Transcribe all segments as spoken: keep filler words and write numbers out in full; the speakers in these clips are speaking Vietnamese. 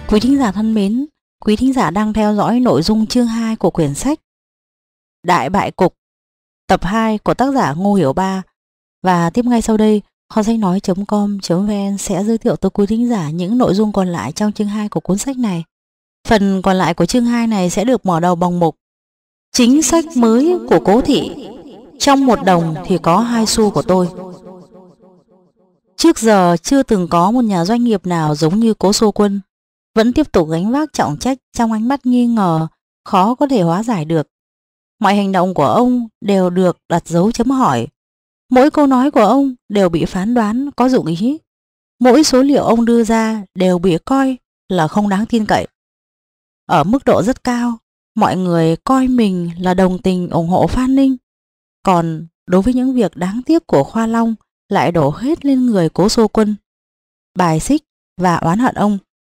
Quý thính giả thân mến, quý thính giả đang theo dõi nội dung chương hai của quyển sách Đại bại cục, tập hai của tác giả Ngô Hiểu Ba. Và tiếp ngay sau đây, kho sách nói chấm com chấm vn sẽ giới thiệu tới quý thính giả những nội dung còn lại trong chương hai của cuốn sách này. Phần còn lại của chương hai này sẽ được mở đầu bằng mục Chính sách mới của Cố Thị. Trong một đồng thì có hai xu của tôi. Trước giờ chưa từng có một nhà doanh nghiệp nào giống như Cố Xô Quân, vẫn tiếp tục gánh vác trọng trách trong ánh mắt nghi ngờ, khó có thể hóa giải được. Mọi hành động của ông đều được đặt dấu chấm hỏi. Mỗi câu nói của ông đều bị phán đoán có dụng ý. Mỗi số liệu ông đưa ra đều bị coi là không đáng tin cậy. Ở mức độ rất cao, mọi người coi mình là đồng tình ủng hộ Phan Ninh. Còn đối với những việc đáng tiếc của Khoa Long lại đổ hết lên người Cố Xô Quân, bài xích và oán hận ông.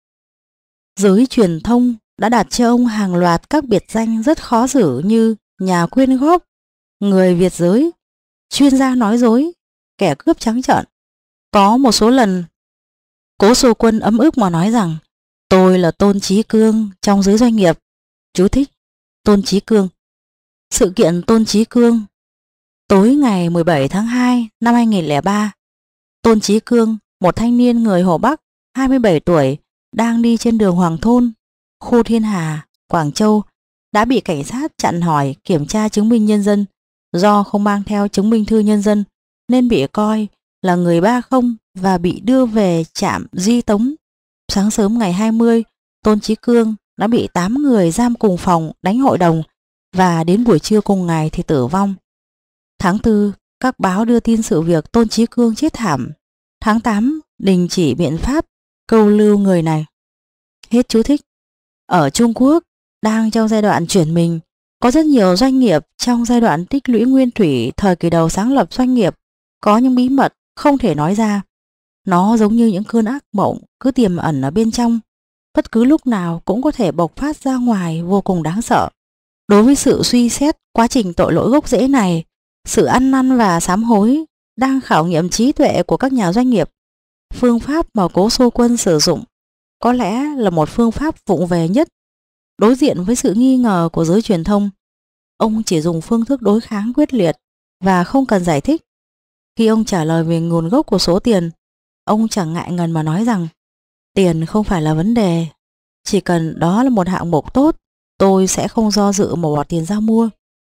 Giới truyền thông đã đặt cho ông hàng loạt các biệt danh rất khó xử như nhà quyên góp, người Việt giới, chuyên gia nói dối, kẻ cướp trắng trợn. Có một số lần, Cố Xô Quân ấm ức mà nói rằng tôi là Tôn Chí Cương trong giới doanh nghiệp. Chú thích: Tôn Chí Cương. Sự kiện Tôn Chí Cương. Tối ngày mười bảy tháng hai năm hai nghìn không trăm lẻ ba, Tôn Chí Cương, một thanh niên người Hồ Bắc, hai mươi bảy tuổi, đang đi trên đường Hoàng Thôn, khu Thiên Hà, Quảng Châu, đã bị cảnh sát chặn hỏi kiểm tra chứng minh nhân dân. Do không mang theo chứng minh thư nhân dân nên bị coi là người ba không và bị đưa về trạm Di Tống. Sáng sớm ngày hai mươi, Tôn Chí Cương đã bị tám người giam cùng phòng đánh hội đồng và đến buổi trưa cùng ngày thì tử vong. Tháng tư, các báo đưa tin sự việc Tôn Chí Cương chết thảm. Tháng tám, đình chỉ biện pháp câu lưu người này. Hết chú thích. Ở Trung Quốc, đang trong giai đoạn chuyển mình, có rất nhiều doanh nghiệp trong giai đoạn tích lũy nguyên thủy thời kỳ đầu sáng lập doanh nghiệp có những bí mật không thể nói ra. Nó giống như những cơn ác mộng cứ tiềm ẩn ở bên trong, bất cứ lúc nào cũng có thể bộc phát ra ngoài, vô cùng đáng sợ. Đối với sự suy xét quá trình tội lỗi gốc rễ này, sự ăn năn và sám hối đang khảo nghiệm trí tuệ của các nhà doanh nghiệp. Phương pháp mà Cố Xô Quân sử dụng có lẽ là một phương pháp vụng về nhất. Đối diện với sự nghi ngờ của giới truyền thông, ông chỉ dùng phương thức đối kháng quyết liệt và không cần giải thích. Khi ông trả lời về nguồn gốc của số tiền, ông chẳng ngại ngần mà nói rằng tiền không phải là vấn đề, chỉ cần đó là một hạng mục tốt, tôi sẽ không do dự mà bỏ tiền ra mua.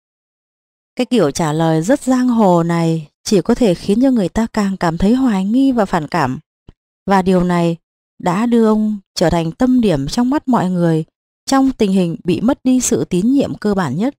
Cái kiểu trả lời rất giang hồ này chỉ có thể khiến cho người ta càng cảm thấy hoài nghi và phản cảm. Và điều này đã đưa ông trở thành tâm điểm trong mắt mọi người trong tình hình bị mất đi sự tín nhiệm cơ bản nhất.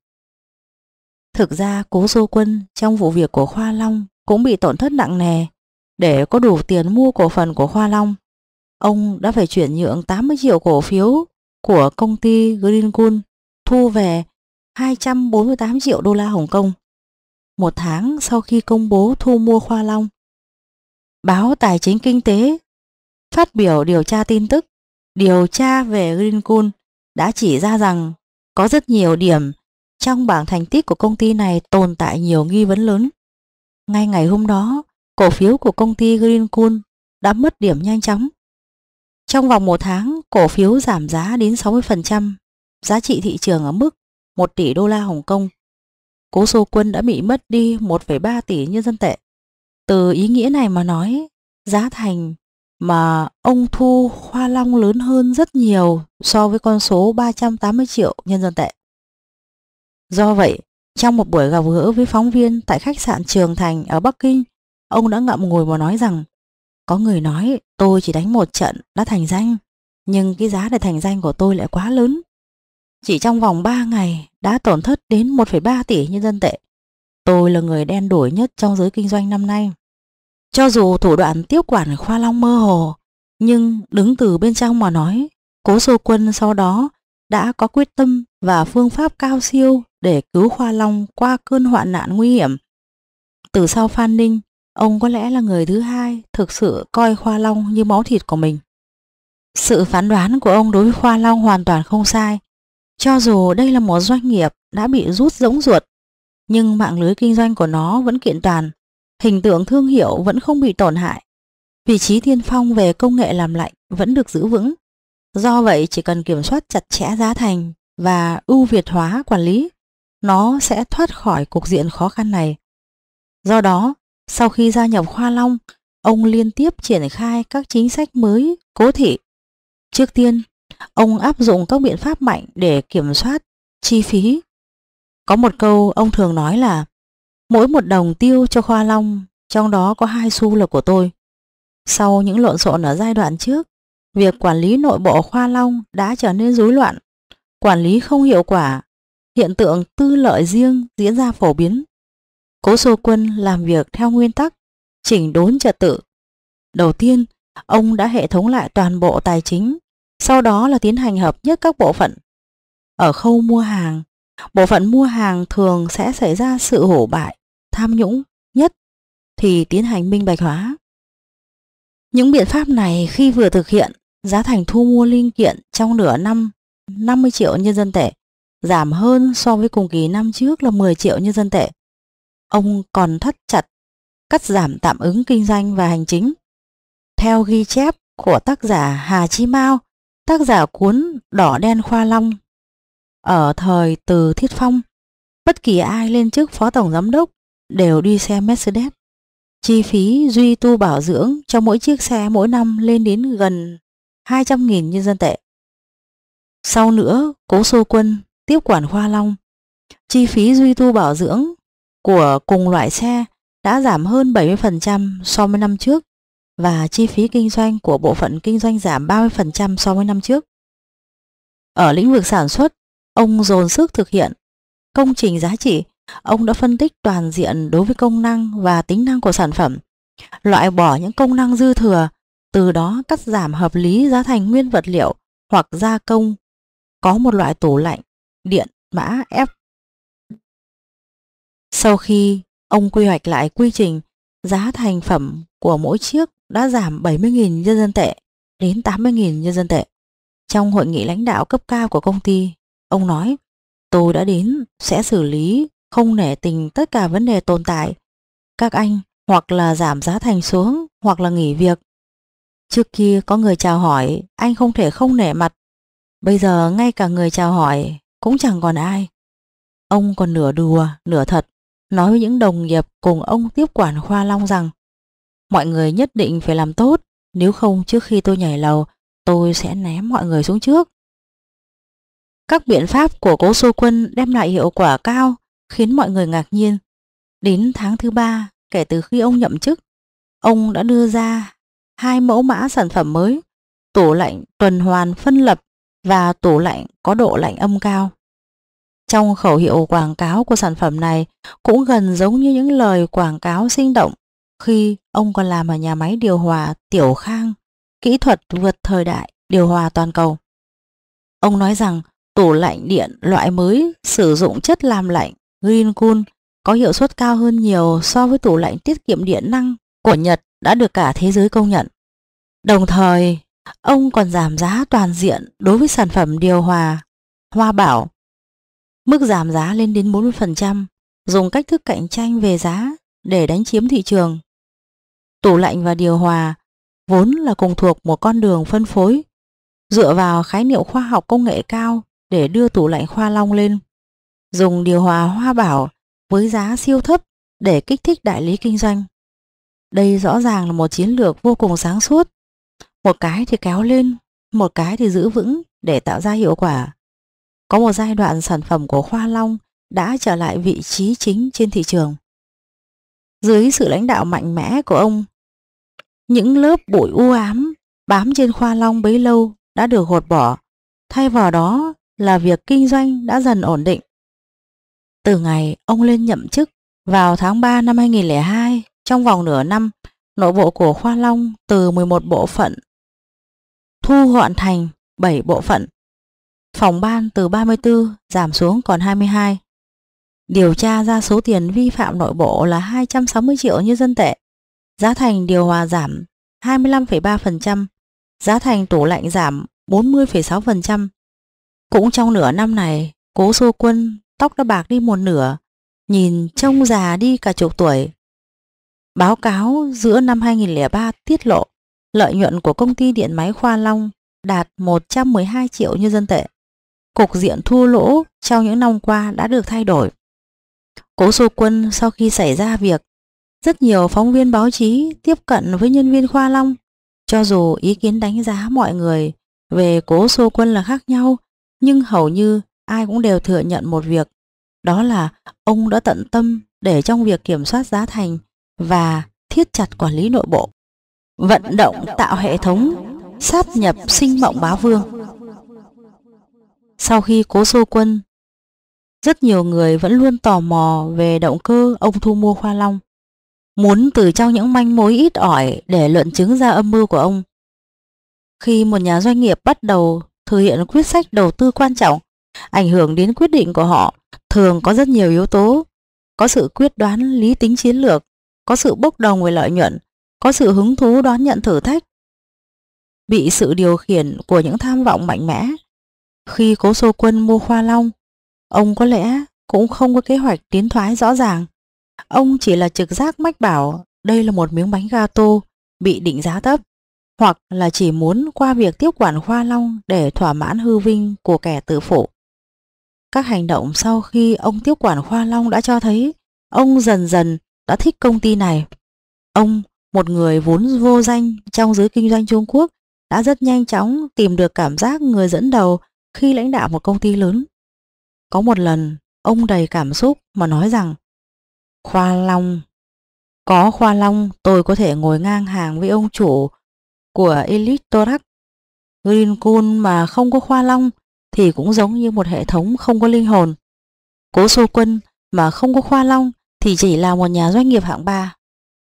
Thực ra Cố Xô Quân trong vụ việc của Khoa Long cũng bị tổn thất nặng nề. Để có đủ tiền mua cổ phần của Khoa Long, ông đã phải chuyển nhượng tám mươi triệu cổ phiếu của công ty Greencool, thu về hai trăm bốn mươi tám triệu đô la Hồng Kông. Một tháng sau khi công bố thu mua Khoa Long, báo Tài chính Kinh tế phát biểu điều tra tin tức điều tra về Greencool đã chỉ ra rằng có rất nhiều điểm trong bảng thành tích của công ty này tồn tại nhiều nghi vấn lớn. Ngay ngày hôm đó, cổ phiếu của công ty Greencool đã mất điểm nhanh chóng. Trong vòng một tháng, cổ phiếu giảm giá đến sáu mươi phần trăm, giá trị thị trường ở mức một tỷ đô la Hồng Kông. Cố Xô Quân đã bị mất đi một phẩy ba tỷ nhân dân tệ. Từ ý nghĩa này mà nói, giá thành mà ông thu Khoa Long lớn hơn rất nhiều so với con số ba trăm tám mươi triệu nhân dân tệ. Do vậy, trong một buổi gặp gỡ với phóng viên tại khách sạn Trường Thành ở Bắc Kinh, ông đã ngậm ngùi mà nói rằng có người nói tôi chỉ đánh một trận đã thành danh, nhưng cái giá để thành danh của tôi lại quá lớn. Chỉ trong vòng ba ngày đã tổn thất đến một phẩy ba tỷ nhân dân tệ. Tôi là người đen đủi nhất trong giới kinh doanh năm nay. Cho dù thủ đoạn tiếp quản Khoa Long mơ hồ, nhưng đứng từ bên trong mà nói, Cố Xô Quân sau đó đã có quyết tâm và phương pháp cao siêu để cứu Khoa Long qua cơn hoạn nạn nguy hiểm. Từ sau Phan Ninh, ông có lẽ là người thứ hai thực sự coi Khoa Long như máu thịt của mình. Sự phán đoán của ông đối với Khoa Long hoàn toàn không sai. Cho dù đây là một doanh nghiệp đã bị rút rỗng ruột, nhưng mạng lưới kinh doanh của nó vẫn kiện toàn, hình tượng thương hiệu vẫn không bị tổn hại, vị trí tiên phong về công nghệ làm lạnh vẫn được giữ vững. Do vậy chỉ cần kiểm soát chặt chẽ giá thành và ưu việt hóa quản lý, nó sẽ thoát khỏi cục diện khó khăn này. Do đó, sau khi gia nhập Khoa Long, ông liên tiếp triển khai các chính sách mới cố thị. Trước tiên, ông áp dụng các biện pháp mạnh để kiểm soát chi phí. Có một câu ông thường nói là mỗi một đồng tiêu cho Khoa Long, trong đó có hai xu là của tôi. Sau những lộn xộn ở giai đoạn trước, việc quản lý nội bộ Khoa Long đã trở nên rối loạn, quản lý không hiệu quả, hiện tượng tư lợi riêng diễn ra phổ biến. Cố Xô Quân làm việc theo nguyên tắc chỉnh đốn trật tự. Đầu tiên, ông đã hệ thống lại toàn bộ tài chính, sau đó là tiến hành hợp nhất các bộ phận. Ở khâu mua hàng, bộ phận mua hàng thường sẽ xảy ra sự hổ bại, tham nhũng nhất thì tiến hành minh bạch hóa. Những biện pháp này khi vừa thực hiện, giá thành thu mua linh kiện trong nửa năm năm mươi triệu nhân dân tệ, giảm hơn so với cùng kỳ năm trước là mười triệu nhân dân tệ. Ông còn thắt chặt cắt giảm tạm ứng kinh doanh và hành chính. Theo ghi chép của tác giả Hà Chí Mao, tác giả cuốn Đỏ Đen Khoa Long, ở thời Từ Thiết Phong, bất kỳ ai lên chức phó tổng giám đốc đều đi xe Mercedes. Chi phí duy tu bảo dưỡng cho mỗi chiếc xe mỗi năm lên đến gần hai trăm nghìn nhân dân tệ. Sau nữa, Cố Xô Quân tiếp quản Khoa Long. Chi phí duy tu bảo dưỡng của cùng loại xe đã giảm hơn bảy mươi phần trăm so với năm trước và chi phí kinh doanh của bộ phận kinh doanh giảm ba mươi phần trăm so với năm trước. Ở lĩnh vực sản xuất, ông dồn sức thực hiện công trình giá trị. Ông đã phân tích toàn diện đối với công năng và tính năng của sản phẩm, loại bỏ những công năng dư thừa, từ đó cắt giảm hợp lý giá thành nguyên vật liệu hoặc gia công. Có một loại tủ lạnh điện mã F. Sau khi ông quy hoạch lại quy trình, giá thành phẩm của mỗi chiếc đã giảm bảy mươi nghìn nhân dân tệ đến tám mươi nghìn nhân dân tệ. Trong hội nghị lãnh đạo cấp cao của công ty, ông nói: tôi đã đến sẽ xử lý không nể tình tất cả vấn đề tồn tại. Các anh hoặc là giảm giá thành xuống hoặc là nghỉ việc. Trước kia có người chào hỏi, anh không thể không nể mặt. Bây giờ ngay cả người chào hỏi cũng chẳng còn ai. Ông còn nửa đùa, nửa thật, nói với những đồng nghiệp cùng ông tiếp quản Khoa Long rằng mọi người nhất định phải làm tốt, nếu không trước khi tôi nhảy lầu, tôi sẽ ném mọi người xuống trước. Các biện pháp của Cố Xô Quân đem lại hiệu quả cao, khiến mọi người ngạc nhiên. Đến tháng thứ ba kể từ khi ông nhậm chức, ông đã đưa ra hai mẫu mã sản phẩm mới: tủ lạnh tuần hoàn phân lập và tủ lạnh có độ lạnh âm cao. Trong khẩu hiệu quảng cáo của sản phẩm này cũng gần giống như những lời quảng cáo sinh động khi ông còn làm ở nhà máy điều hòa Tiểu Khang, kỹ thuật vượt thời đại điều hòa toàn cầu. Ông nói rằng tủ lạnh điện loại mới sử dụng chất làm lạnh Greencool có hiệu suất cao hơn nhiều so với tủ lạnh tiết kiệm điện năng của Nhật đã được cả thế giới công nhận. Đồng thời, ông còn giảm giá toàn diện đối với sản phẩm điều hòa Hoa Bảo. Mức giảm giá lên đến bốn mươi phần trăm, dùng cách thức cạnh tranh về giá để đánh chiếm thị trường. Tủ lạnh và điều hòa vốn là cùng thuộc một con đường phân phối, dựa vào khái niệm khoa học công nghệ cao để đưa tủ lạnh Khoa Long lên. Dùng điều hòa Hoa Bảo với giá siêu thấp để kích thích đại lý kinh doanh. Đây rõ ràng là một chiến lược vô cùng sáng suốt. Một cái thì kéo lên, một cái thì giữ vững để tạo ra hiệu quả. Có một giai đoạn sản phẩm của Khoa Long đã trở lại vị trí chính trên thị trường. Dưới sự lãnh đạo mạnh mẽ của ông, những lớp bụi u ám bám trên Khoa Long bấy lâu đã được gột bỏ, thay vào đó là việc kinh doanh đã dần ổn định. Từ ngày ông lên nhậm chức vào tháng ba năm hai nghìn không trăm lẻ hai, trong vòng nửa năm, nội bộ của Khoa Long từ mười một bộ phận thu gọn thành bảy bộ phận. Phòng ban từ ba mươi tư giảm xuống còn hai mươi hai. Điều tra ra số tiền vi phạm nội bộ là hai trăm sáu mươi triệu nhân dân tệ. Giá thành điều hòa giảm hai mươi lăm phẩy ba phần trăm, giá thành tủ lạnh giảm bốn mươi phẩy sáu phần trăm. Cũng trong nửa năm này, Cố Xô Quân tóc đã bạc đi một nửa, nhìn trông già đi cả chục tuổi. Báo cáo giữa năm hai nghìn không trăm lẻ ba tiết lộ lợi nhuận của công ty điện máy Khoa Long đạt một trăm mười hai triệu nhân dân tệ. Cục diện thua lỗ trong những năm qua đã được thay đổi. Cố Xô Quân sau khi xảy ra việc, rất nhiều phóng viên báo chí tiếp cận với nhân viên Khoa Long. Cho dù ý kiến đánh giá mọi người về Cố Xô Quân là khác nhau, nhưng hầu như ai cũng đều thừa nhận một việc, đó là ông đã tận tâm để trong việc kiểm soát giá thành và thiết chặt quản lý nội bộ, vận động tạo hệ thống sáp nhập Sinh Mộng Bá Vương. Sau khi Cố Xô Quân, rất nhiều người vẫn luôn tò mò về động cơ ông thu mua Khoa Long, muốn từ trong những manh mối ít ỏi để luận chứng ra âm mưu của ông. Khi một nhà doanh nghiệp bắt đầu thực hiện quyết sách đầu tư quan trọng, ảnh hưởng đến quyết định của họ thường có rất nhiều yếu tố. Có sự quyết đoán lý tính chiến lược, có sự bốc đồng về lợi nhuận, có sự hứng thú đón nhận thử thách, bị sự điều khiển của những tham vọng mạnh mẽ. Khi Cố Xô Quân mua Khoa Long, ông có lẽ cũng không có kế hoạch tiến thoái rõ ràng. Ông chỉ là trực giác mách bảo đây là một miếng bánh gato bị định giá thấp, hoặc là chỉ muốn qua việc tiếp quản Khoa Long để thỏa mãn hư vinh của kẻ tự phụ. Các hành động sau khi ông tiếp quản Khoa Long đã cho thấy ông dần dần đã thích công ty này. Ông, một người vốn vô danh trong giới kinh doanh Trung Quốc, đã rất nhanh chóng tìm được cảm giác người dẫn đầu khi lãnh đạo một công ty lớn. Có một lần, ông đầy cảm xúc mà nói rằng: Khoa Long, có Khoa Long tôi có thể ngồi ngang hàng với ông chủ của Elite Thorax. Greencool mà không có Khoa Long thì cũng giống như một hệ thống không có linh hồn. Cố Xô Quân mà không có Khoa Long thì chỉ là một nhà doanh nghiệp hạng ba.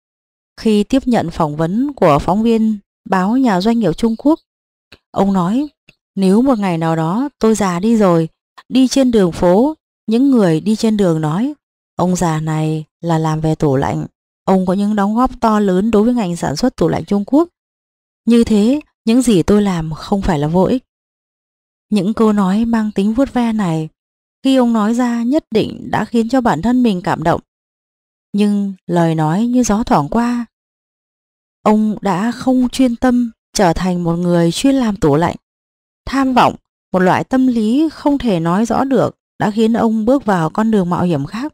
Khi tiếp nhận phỏng vấn của phóng viên báo Nhà Doanh nghiệp Trung Quốc, ông nói: nếu một ngày nào đó tôi già đi rồi, đi trên đường phố, những người đi trên đường nói ông già này là làm về tủ lạnh, ông có những đóng góp to lớn đối với ngành sản xuất tủ lạnh Trung Quốc. Như thế, những gì tôi làm không phải là vô ích. Những câu nói mang tính vuốt ve này, khi ông nói ra nhất định đã khiến cho bản thân mình cảm động. Nhưng lời nói như gió thoảng qua. Ông đã không chuyên tâm trở thành một người chuyên làm tủ lạnh. Tham vọng, một loại tâm lý không thể nói rõ được, đã khiến ông bước vào con đường mạo hiểm khác.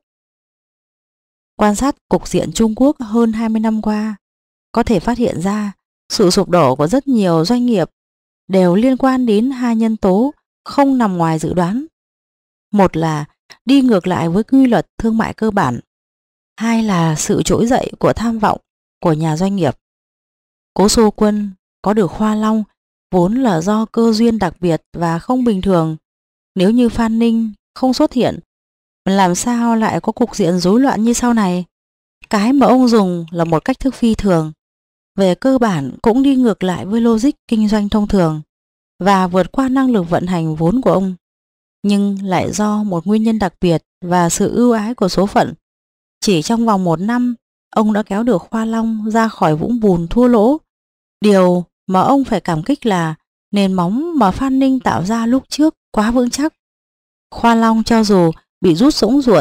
Quan sát cục diện Trung Quốc hơn hai mươi năm qua, có thể phát hiện ra sự sụp đổ của rất nhiều doanh nghiệp đều liên quan đến hai nhân tố không nằm ngoài dự đoán. Một là đi ngược lại với quy luật thương mại cơ bản, hai là sự trỗi dậy của tham vọng của nhà doanh nghiệp. Cố Xô Quân có được Khoa Long vốn là do cơ duyên đặc biệt và không bình thường. Nếu như Phan Ninh không xuất hiện, làm sao lại có cục diện rối loạn như sau này? Cái mà ông dùng là một cách thức phi thường, về cơ bản cũng đi ngược lại với logic kinh doanh thông thường và vượt qua năng lực vận hành vốn của ông. Nhưng lại do một nguyên nhân đặc biệt và sự ưu ái của số phận, chỉ trong vòng một năm, ông đã kéo được Khoa Long ra khỏi vũng bùn thua lỗ. Điều mà ông phải cảm kích là nền móng mà Phan Ninh tạo ra lúc trước quá vững chắc. Khoa Long cho dù bị rút sũng ruột,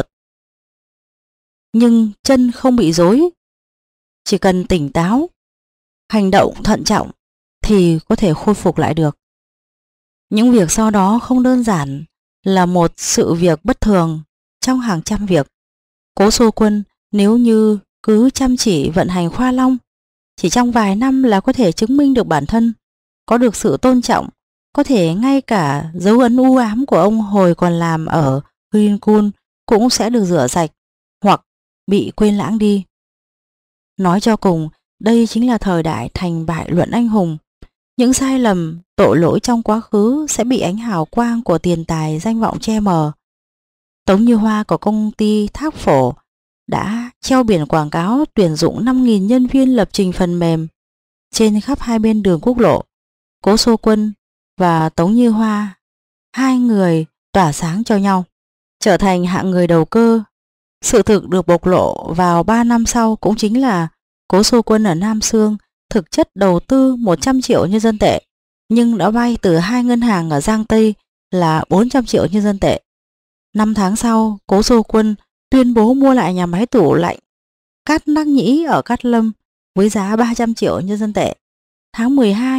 nhưng chân không bị rối. Chỉ cần tỉnh táo, hành động thận trọng thì có thể khôi phục lại được. Những việc sau đó không đơn giản là một sự việc bất thường trong hàng trăm việc. Cố Xô Quân nếu như cứ chăm chỉ vận hành Khoa Long, chỉ trong vài năm là có thể chứng minh được bản thân, có được sự tôn trọng, có thể ngay cả dấu ấn u ám của ông hồi còn làm ở Greencool cũng sẽ được rửa sạch hoặc bị quên lãng đi. Nói cho cùng, đây chính là thời đại thành bại luận anh hùng. Những sai lầm, tội lỗi trong quá khứ sẽ bị ánh hào quang của tiền tài danh vọng che mờ. Tống Như Hoa của công ty Thác Phổ đã treo biển quảng cáo tuyển dụng năm nghìn nhân viên lập trình phần mềm trên khắp hai bên đường quốc lộ. Cố Xô Quân và Tống Như Hoa, hai người tỏa sáng cho nhau, trở thành hạng người đầu cơ. Sự thực được bộc lộ vào ba năm sau cũng chính là Cố Xô Quân ở Nam Xương thực chất đầu tư một trăm triệu nhân dân tệ, nhưng đã vay từ hai ngân hàng ở Giang Tây là bốn trăm triệu nhân dân tệ. Năm tháng sau, Cố Xô Quân tuyên bố mua lại nhà máy tủ lạnh Cát Đắc Nhĩ ở Cát Lâm với giá ba trăm triệu nhân dân tệ. Tháng mười hai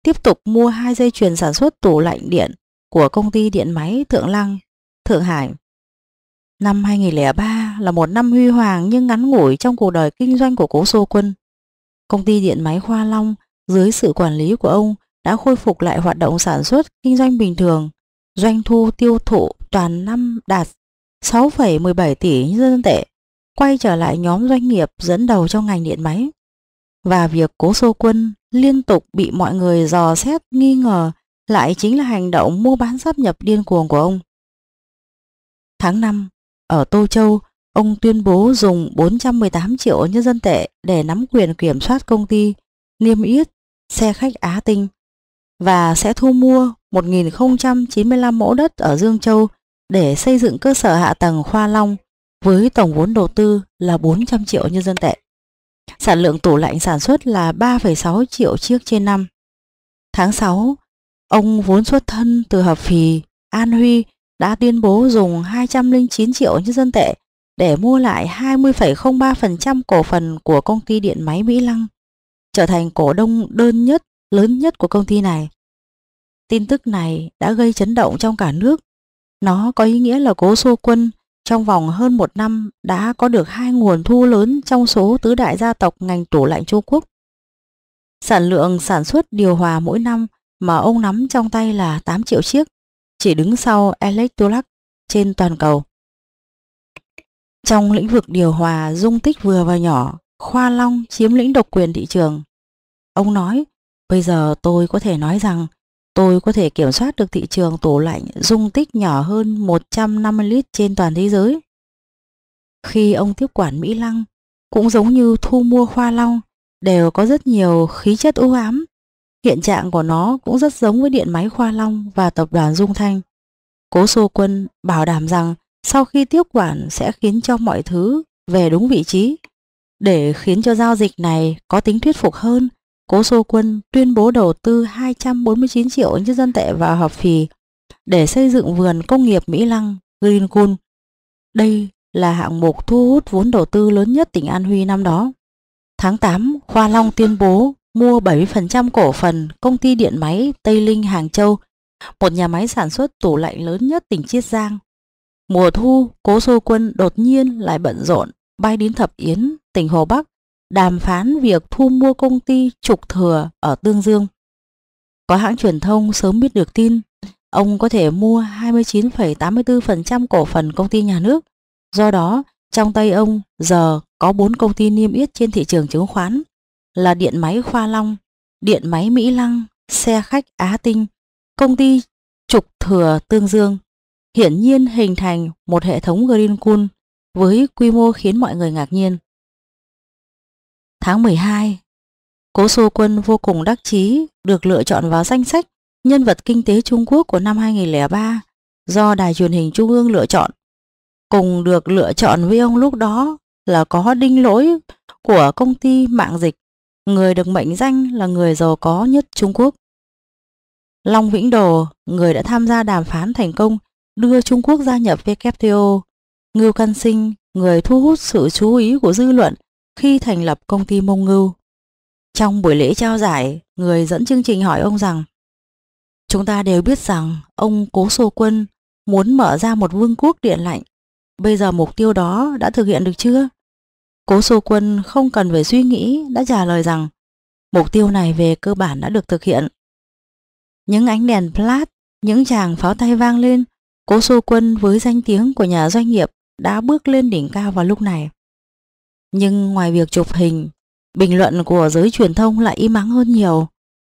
tiếp tục mua hai dây chuyền sản xuất tủ lạnh điện của công ty điện máy Thượng Lăng, Thượng Hải. Năm hai nghìn không trăm lẻ ba là một năm huy hoàng nhưng ngắn ngủi trong cuộc đời kinh doanh của Cố Xô Quân. Công ty điện máy Khoa Long dưới sự quản lý của ông đã khôi phục lại hoạt động sản xuất kinh doanh bình thường. Doanh thu tiêu thụ toàn năm đạt sáu phẩy mười bảy tỷ nhân dân tệ, quay trở lại nhóm doanh nghiệp dẫn đầu trong ngành điện máy. Và việc Cố Xô Quân liên tục bị mọi người dò xét nghi ngờ lại chính là hành động mua bán sáp nhập điên cuồng của ông. Tháng năm, ở Tô Châu, ông tuyên bố dùng bốn trăm mười tám triệu nhân dân tệ để nắm quyền kiểm soát công ty niêm yết xe khách Á Tinh và sẽ thu mua một nghìn không trăm chín mươi lăm mẫu đất ở Dương Châu để xây dựng cơ sở hạ tầng Khoa Long với tổng vốn đầu tư là bốn trăm triệu nhân dân tệ. Sản lượng tủ lạnh sản xuất là ba phẩy sáu triệu chiếc trên năm. Tháng sáu, ông vốn xuất thân từ Hợp Phì, An Huy đã tuyên bố dùng hai trăm lẻ chín triệu nhân dân tệ để mua lại hai mươi phẩy không ba phần trăm cổ phần của công ty điện máy Mỹ Lăng, trở thành cổ đông đơn nhất lớn nhất của công ty này. Tin tức này đã gây chấn động trong cả nước. Nó có ý nghĩa là Cố Xô Quân trong vòng hơn một năm đã có được hai nguồn thu lớn trong số tứ đại gia tộc ngành tủ lạnh Trung Quốc. Sản lượng sản xuất điều hòa mỗi năm mà ông nắm trong tay là tám triệu chiếc, chỉ đứng sau Electrolux trên toàn cầu. Trong lĩnh vực điều hòa dung tích vừa và nhỏ, Khoa Long chiếm lĩnh độc quyền thị trường. Ông nói, bây giờ tôi có thể nói rằng tôi có thể kiểm soát được thị trường tủ lạnh dung tích nhỏ hơn một trăm năm mươi lít trên toàn thế giới. Khi ông tiếp quản Mỹ Lăng, cũng giống như thu mua Khoa Long, đều có rất nhiều khí chất u ám. Hiện trạng của nó cũng rất giống với điện máy Khoa Long và tập đoàn Dung Thanh. Cố Xô Quân bảo đảm rằng sau khi tiếp quản sẽ khiến cho mọi thứ về đúng vị trí. Để khiến cho giao dịch này có tính thuyết phục hơn, Cố Xô Quân tuyên bố đầu tư hai trăm bốn mươi chín triệu nhân dân tệ vào Hợp Phì để xây dựng vườn công nghiệp Mỹ Lăng Greencool. Đây là hạng mục thu hút vốn đầu tư lớn nhất tỉnh An Huy năm đó. Tháng tám, Khoa Long tuyên bố mua bảy mươi phần trăm cổ phần công ty điện máy Tây Linh Hàng Châu, một nhà máy sản xuất tủ lạnh lớn nhất tỉnh Chiết Giang. Mùa thu, Cố Xô Quân đột nhiên lại bận rộn bay đến Thập Yến, tỉnh Hồ Bắc, đàm phán việc thu mua công ty Trục Thừa ở Tương Dương. Có hãng truyền thông sớm biết được tin, ông có thể mua hai mươi chín phẩy tám mươi tư phần trăm cổ phần công ty nhà nước. Do đó, trong tay ông giờ có bốn công ty niêm yết trên thị trường chứng khoán là điện máy Khoa Long, điện máy Mỹ Lăng, xe khách Á Tinh, công ty Trục Thừa Tương Dương. Hiển nhiên hình thành một hệ thống Greencool với quy mô khiến mọi người ngạc nhiên. Tháng mười hai, Cố Xô Quân vô cùng đắc chí được lựa chọn vào danh sách nhân vật kinh tế Trung Quốc của năm hai nghìn không trăm lẻ ba do Đài Truyền hình Trung ương lựa chọn. Cùng được lựa chọn với ông lúc đó là có Đinh Lỗi của công ty mạng dịch, người được mệnh danh là người giàu có nhất Trung Quốc. Long Vĩnh Đồ, người đã tham gia đàm phán thành công đưa Trung Quốc gia nhập W T O. Ngưu Căn Sinh, người thu hút sự chú ý của dư luận khi thành lập công ty Mông Ngưu. Trong buổi lễ trao giải, người dẫn chương trình hỏi ông rằng: chúng ta đều biết rằng ông Cố Xô Quân muốn mở ra một vương quốc điện lạnh. Bây giờ mục tiêu đó đã thực hiện được chưa? Cố Xô Quân không cần phải suy nghĩ đã trả lời rằng mục tiêu này về cơ bản đã được thực hiện. Những ánh đèn flash, những tràng pháo tay vang lên, Cố Xô Quân với danh tiếng của nhà doanh nghiệp đã bước lên đỉnh cao vào lúc này. Nhưng ngoài việc chụp hình, bình luận của giới truyền thông lại im ắng hơn nhiều.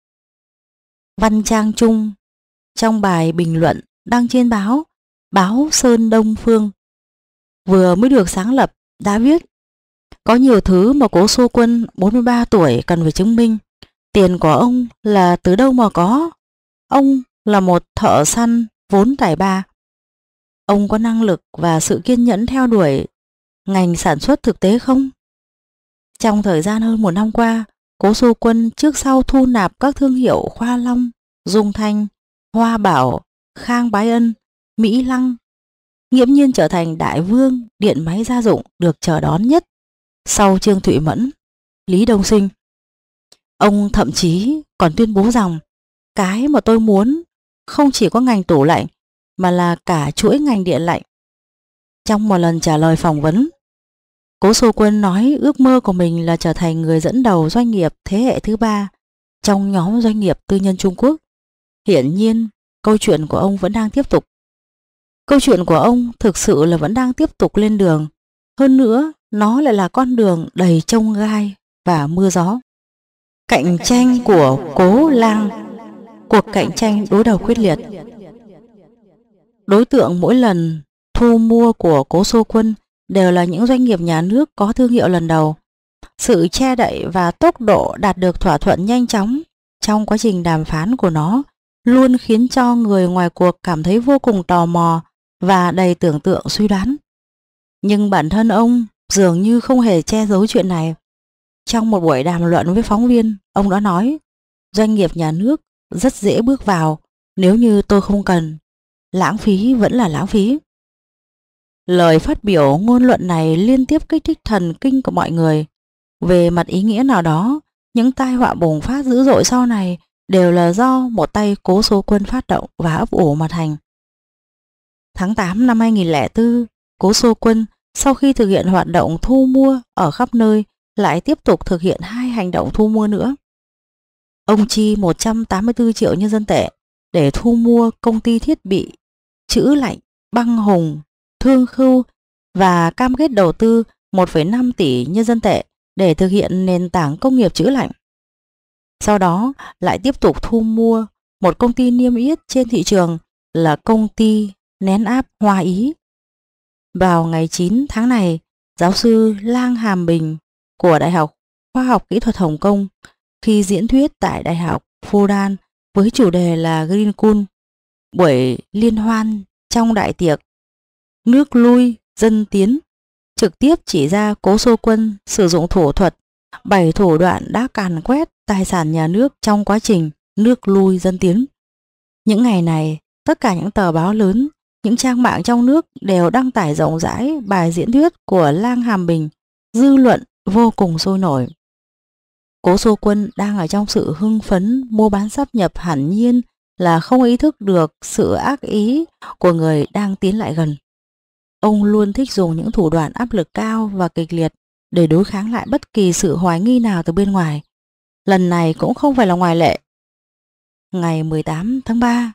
Văn Trang Trung trong bài bình luận đăng trên báo Báo Sơn Đông Phương vừa mới được sáng lập đã viết: có nhiều thứ mà Cố Xô Quân bốn mươi ba tuổi cần phải chứng minh. Tiền của ông là từ đâu mà có? Ông là một thợ săn vốn tài ba. Ông có năng lực và sự kiên nhẫn theo đuổi ngành sản xuất thực tế không? Trong thời gian hơn một năm qua, Cố Xô Quân trước sau thu nạp các thương hiệu Khoa Long, Dung Thanh, Hoa Bảo, Khang Bái Ân, Mỹ Lăng, nghiễm nhiên trở thành đại vương điện máy gia dụng được chờ đón nhất sau Trương Thụy Mẫn, Lý Đông Sinh. Ông thậm chí còn tuyên bố rằng Cái mà tôi muốn không chỉ có ngành tủ lạnh mà là cả chuỗi ngành điện lạnh. Trong một lần trả lời phỏng vấn, Cố Xô Quân nói ước mơ của mình là trở thành người dẫn đầu doanh nghiệp thế hệ thứ ba trong nhóm doanh nghiệp tư nhân Trung Quốc. Hiển nhiên, câu chuyện của ông vẫn đang tiếp tục. Câu chuyện của ông thực sự là vẫn đang tiếp tục lên đường. Hơn nữa, nó lại là con đường đầy chông gai và mưa gió. Cạnh tranh của Cố Lang. Cuộc cạnh tranh đối đầu quyết liệt. Đối tượng mỗi lần thu mua của Cố Xô Quân đều là những doanh nghiệp nhà nước có thương hiệu lần đầu. Sự che đậy và tốc độ đạt được thỏa thuận nhanh chóng trong quá trình đàm phán của nó luôn khiến cho người ngoài cuộc cảm thấy vô cùng tò mò và đầy tưởng tượng suy đoán. Nhưng bản thân ông dường như không hề che giấu chuyện này. Trong một buổi đàm luận với phóng viên, ông đã nói: doanh nghiệp nhà nước rất dễ bước vào, nếu như tôi không cần, lãng phí vẫn là lãng phí. Lời phát biểu ngôn luận này liên tiếp kích thích thần kinh của mọi người. Về mặt ý nghĩa nào đó, những tai họa bùng phát dữ dội sau này đều là do một tay Cố Xô Quân phát động và ấp ủ mà thành. Tháng tám năm hai nghìn lẻ bốn, Cố Xô Quân sau khi thực hiện hoạt động thu mua ở khắp nơi lại tiếp tục thực hiện hai hành động thu mua nữa. Ông chi một trăm tám mươi tư triệu nhân dân tệ để thu mua công ty thiết bị trữ lạnh Băng Hùng, Thương Khưu và cam kết đầu tư một phẩy năm tỷ nhân dân tệ để thực hiện nền tảng công nghiệp trữ lạnh. Sau đó lại tiếp tục thu mua một công ty niêm yết trên thị trường là công ty nén áp Hoa Ý. Vào ngày chín tháng này, giáo sư Lang Hàm Bình của Đại học Khoa học Kỹ thuật Hồng Kông khi diễn thuyết tại Đại học Fudan với chủ đề là Green Cool, buổi liên hoan trong đại tiệc Nước lui dân tiến, trực tiếp chỉ ra Cố Xô Quân sử dụng thủ thuật bảy thủ đoạn đã càn quét tài sản nhà nước trong quá trình nước lui dân tiến. Những ngày này, tất cả những tờ báo lớn, những trang mạng trong nước đều đăng tải rộng rãi bài diễn thuyết của Lang Hàm Bình, dư luận vô cùng sôi nổi. Cố Xô Quân đang ở trong sự hưng phấn mua bán sáp nhập, hẳn nhiên là không ý thức được sự ác ý của người đang tiến lại gần. Ông luôn thích dùng những thủ đoạn áp lực cao và kịch liệt để đối kháng lại bất kỳ sự hoài nghi nào từ bên ngoài. Lần này cũng không phải là ngoại lệ. Ngày mười tám tháng ba,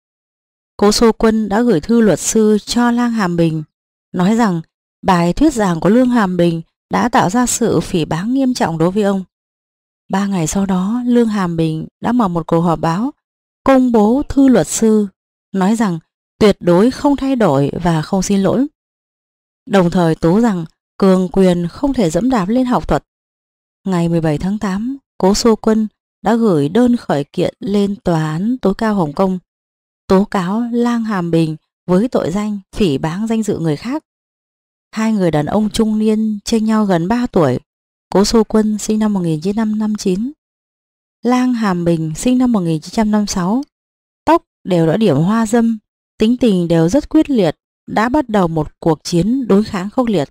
Cố Xô Quân đã gửi thư luật sư cho Lang Hàm Bình, nói rằng bài thuyết giảng của Lương Hàm Bình đã tạo ra sự phỉ báng nghiêm trọng đối với ông. Ba ngày sau đó, Lương Hàm Bình đã mở một cuộc họp báo, công bố thư luật sư, nói rằng tuyệt đối không thay đổi và không xin lỗi. Đồng thời tố rằng cường quyền không thể dẫm đạp lên học thuật. Ngày mười bảy tháng tám, Cố Xô Quân đã gửi đơn khởi kiện lên Tòa án tối cao Hồng Kông, tố cáo Lang Hàm Bình với tội danh phỉ báng danh dự người khác. Hai người đàn ông trung niên chênh nhau gần ba tuổi. Cố Xô Quân sinh năm một nghìn chín trăm năm mươi chín, Lang Hàm Bình sinh năm một nghìn chín trăm năm mươi sáu. Tóc đều đã điểm hoa râm, tính tình đều rất quyết liệt, đã bắt đầu một cuộc chiến đối kháng khốc liệt.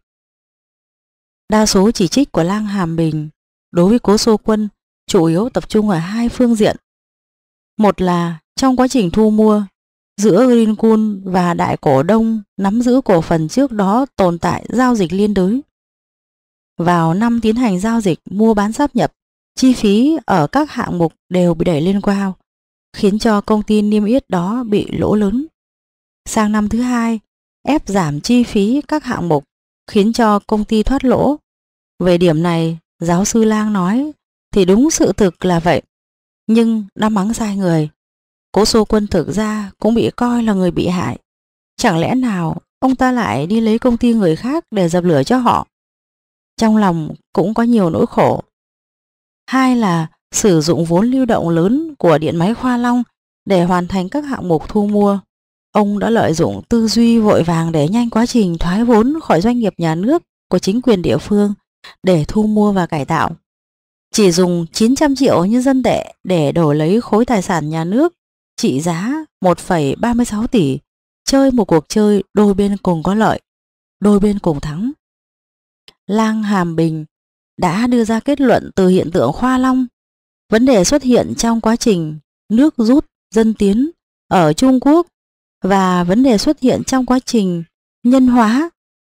Đa số chỉ trích của Lang Hàm Bình đối với Cố Xô Quân chủ yếu tập trung ở hai phương diện. Một là trong quá trình thu mua, giữa Green Cool và đại cổ đông nắm giữ cổ phần trước đó tồn tại giao dịch liên đới. Vào năm tiến hành giao dịch mua bán sáp nhập, chi phí ở các hạng mục đều bị đẩy lên cao, khiến cho công ty niêm yết đó bị lỗ lớn. Sang năm thứ hai, ép giảm chi phí các hạng mục, khiến cho công ty thoát lỗ. Về điểm này, giáo sư Lang nói thì đúng sự thực là vậy, nhưng đã mắng sai người. Cố Xô Quân thực ra cũng bị coi là người bị hại. Chẳng lẽ nào ông ta lại đi lấy công ty người khác để dập lửa cho họ? Trong lòng cũng có nhiều nỗi khổ. Hai là sử dụng vốn lưu động lớn của điện máy Khoa Long để hoàn thành các hạng mục thu mua. Ông đã lợi dụng tư duy vội vàng để nhanh quá trình thoái vốn khỏi doanh nghiệp nhà nước của chính quyền địa phương để thu mua và cải tạo. Chỉ dùng chín trăm triệu nhân dân tệ để đổi lấy khối tài sản nhà nước trị giá một phẩy ba mươi sáu tỷ, chơi một cuộc chơi đôi bên cùng có lợi, đôi bên cùng thắng. Lang Hàm Bình đã đưa ra kết luận từ hiện tượng Khoa Long. Vấn đề xuất hiện trong quá trình nước rút dân tiến ở Trung Quốc và vấn đề xuất hiện trong quá trình nhân hóa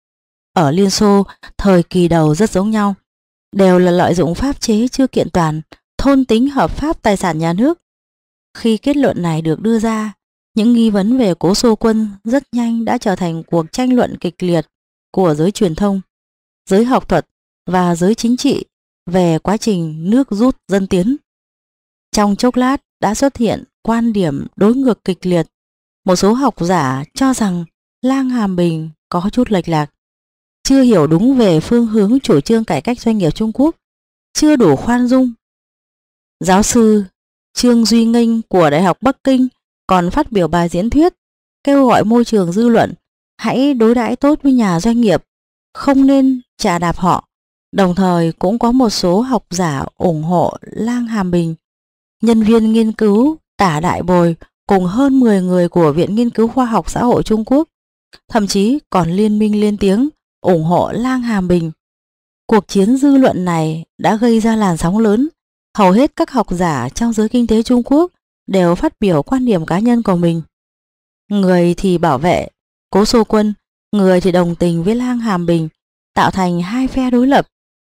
ở Liên Xô thời kỳ đầu rất giống nhau, đều là lợi dụng pháp chế chưa kiện toàn, thôn tính hợp pháp tài sản nhà nước. Khi kết luận này được đưa ra, những nghi vấn về Cố Xô Quân rất nhanh đã trở thành cuộc tranh luận kịch liệt của giới truyền thông, giới học thuật và giới chính trị về quá trình nước rút dân tiến. Trong chốc lát đã xuất hiện quan điểm đối ngược kịch liệt. Một số học giả cho rằng Lang Hàm Bình có chút lệch lạc, chưa hiểu đúng về phương hướng chủ trương cải cách doanh nghiệp Trung Quốc, chưa đủ khoan dung. Giáo sư Trương Duy Nghinh của Đại học Bắc Kinh còn phát biểu bài diễn thuyết kêu gọi môi trường dư luận hãy đối đãi tốt với nhà doanh nghiệp, không nên chà đạp họ. Đồng thời cũng có một số học giả ủng hộ Lang Hàm Bình. Nhân viên nghiên cứu Tả Đại Bồi cùng hơn mười người của Viện Nghiên cứu Khoa học Xã hội Trung Quốc thậm chí còn liên minh lên tiếng ủng hộ Lang Hàm Bình. Cuộc chiến dư luận này đã gây ra làn sóng lớn. Hầu hết các học giả trong giới kinh tế Trung Quốc đều phát biểu quan điểm cá nhân của mình. Người thì bảo vệ Cố Xô Quân, người thì đồng tình với Lang Hàm Bình, tạo thành hai phe đối lập,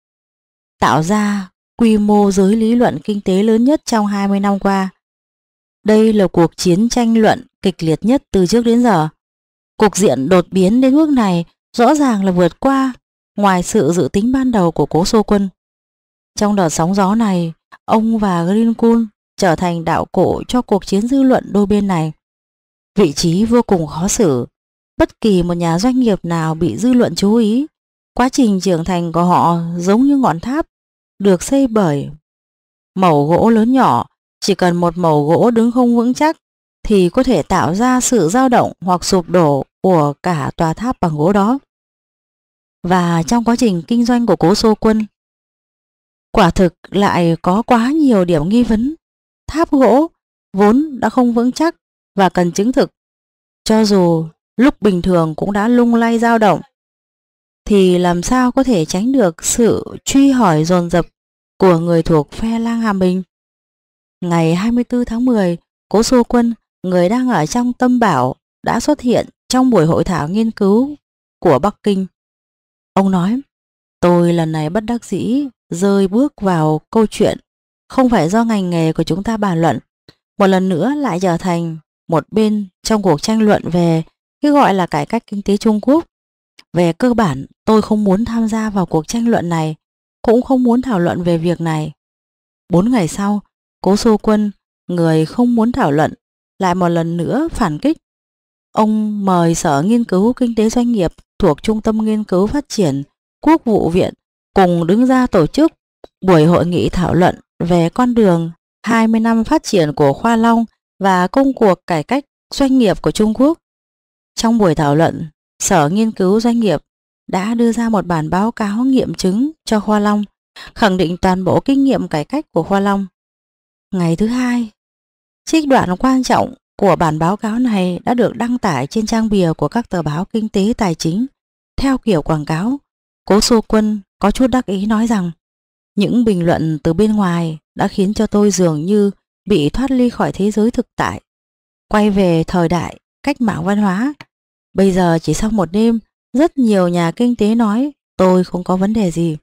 tạo ra quy mô giới lý luận kinh tế lớn nhất trong hai mươi năm qua. Đây là cuộc chiến tranh luận kịch liệt nhất từ trước đến giờ. Cục diện đột biến đến mức này rõ ràng là vượt qua ngoài sự dự tính ban đầu của Cố Xô Quân. Trong đợt sóng gió này, ông và Greencool trở thành đạo cụ cho cuộc chiến dư luận đôi bên này. Vị trí vô cùng khó xử. Bất kỳ một nhà doanh nghiệp nào bị dư luận chú ý, quá trình trưởng thành của họ giống như ngọn tháp được xây bởi mẩu gỗ lớn nhỏ. Chỉ cần một mẩu gỗ đứng không vững chắc thì có thể tạo ra sự dao động hoặc sụp đổ của cả tòa tháp bằng gỗ đó. Và trong quá trình kinh doanh của Cố Xô Quân, quả thực lại có quá nhiều điểm nghi vấn. Tháp gỗ vốn đã không vững chắc và cần chứng thực, cho dù lúc bình thường cũng đã lung lay dao động, thì làm sao có thể tránh được sự truy hỏi dồn dập của người thuộc phe Lang Hàm Bình. Ngày hai mươi tư tháng mười, Cố Xô Quân, người đang ở trong tâm bảo, đã xuất hiện trong buổi hội thảo nghiên cứu của Bắc Kinh. Ông nói, tôi lần này bất đắc dĩ rơi bước vào câu chuyện không phải do ngành nghề của chúng ta bàn luận, một lần nữa lại trở thành một bên trong cuộc tranh luận về cái gọi là cải cách kinh tế Trung Quốc. Về cơ bản, tôi không muốn tham gia vào cuộc tranh luận này, cũng không muốn thảo luận về việc này. Bốn ngày sau, Cố Xô Quân, người không muốn thảo luận, lại một lần nữa phản kích. Ông mời Sở Nghiên cứu Kinh tế Doanh nghiệp thuộc Trung tâm Nghiên cứu Phát triển Quốc vụ Viện cùng đứng ra tổ chức buổi hội nghị thảo luận về con đường hai mươi năm phát triển của Khoa Long và công cuộc cải cách doanh nghiệp của Trung Quốc. Trong buổi thảo luận, Sở Nghiên cứu Doanh nghiệp đã đưa ra một bản báo cáo nghiệm chứng cho Khoa Long, khẳng định toàn bộ kinh nghiệm cải cách của Khoa Long. Ngày thứ hai, trích đoạn quan trọng của bản báo cáo này đã được đăng tải trên trang bìa của các tờ báo kinh tế tài chính theo kiểu quảng cáo. Cố Xô Quân có chút đắc ý nói rằng, những bình luận từ bên ngoài đã khiến cho tôi dường như bị thoát ly khỏi thế giới thực tại, quay về thời đại cách mạng văn hóa. Bây giờ chỉ sau một đêm, rất nhiều nhà kinh tế nói tôi không có vấn đề gì.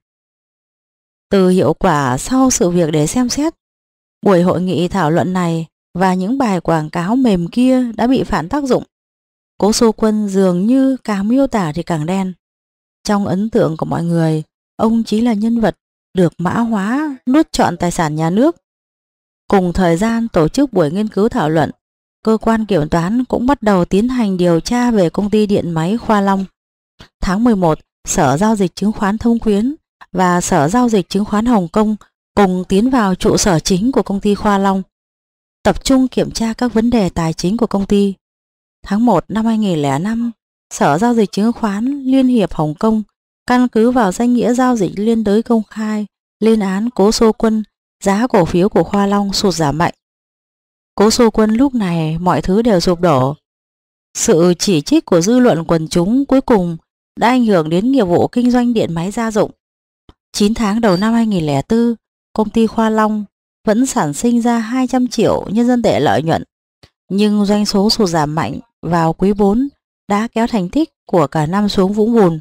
Từ hiệu quả sau sự việc để xem xét, buổi hội nghị thảo luận này và những bài quảng cáo mềm kia đã bị phản tác dụng. Cố Xô Quân dường như càng miêu tả thì càng đen. Trong ấn tượng của mọi người, ông chỉ là nhân vật được mã hóa nuốt trọn tài sản nhà nước. Cùng thời gian tổ chức buổi nghiên cứu thảo luận, cơ quan kiểm toán cũng bắt đầu tiến hành điều tra về công ty điện máy Khoa Long. Tháng mười một, Sở Giao dịch Chứng khoán Thông Quyến và Sở Giao dịch Chứng khoán Hồng Kông cùng tiến vào trụ sở chính của công ty Khoa Long, tập trung kiểm tra các vấn đề tài chính của công ty. Tháng một năm hai nghìn không trăm lẻ năm, Sở Giao dịch Chứng khoán Liên hiệp Hồng Kông căn cứ vào danh nghĩa giao dịch liên đới công khai lên án Cố Xô Quân, giá cổ phiếu của Khoa Long sụt giảm mạnh. Cố Xô Quân lúc này mọi thứ đều sụp đổ. Sự chỉ trích của dư luận quần chúng cuối cùng đã ảnh hưởng đến nghiệp vụ kinh doanh điện máy gia dụng. chín tháng đầu năm hai nghìn không trăm lẻ bốn, công ty Khoa Long vẫn sản sinh ra hai trăm triệu nhân dân tệ lợi nhuận, nhưng doanh số sụt giảm mạnh vào quý bốn đã kéo thành tích của cả năm xuống vũng bùn.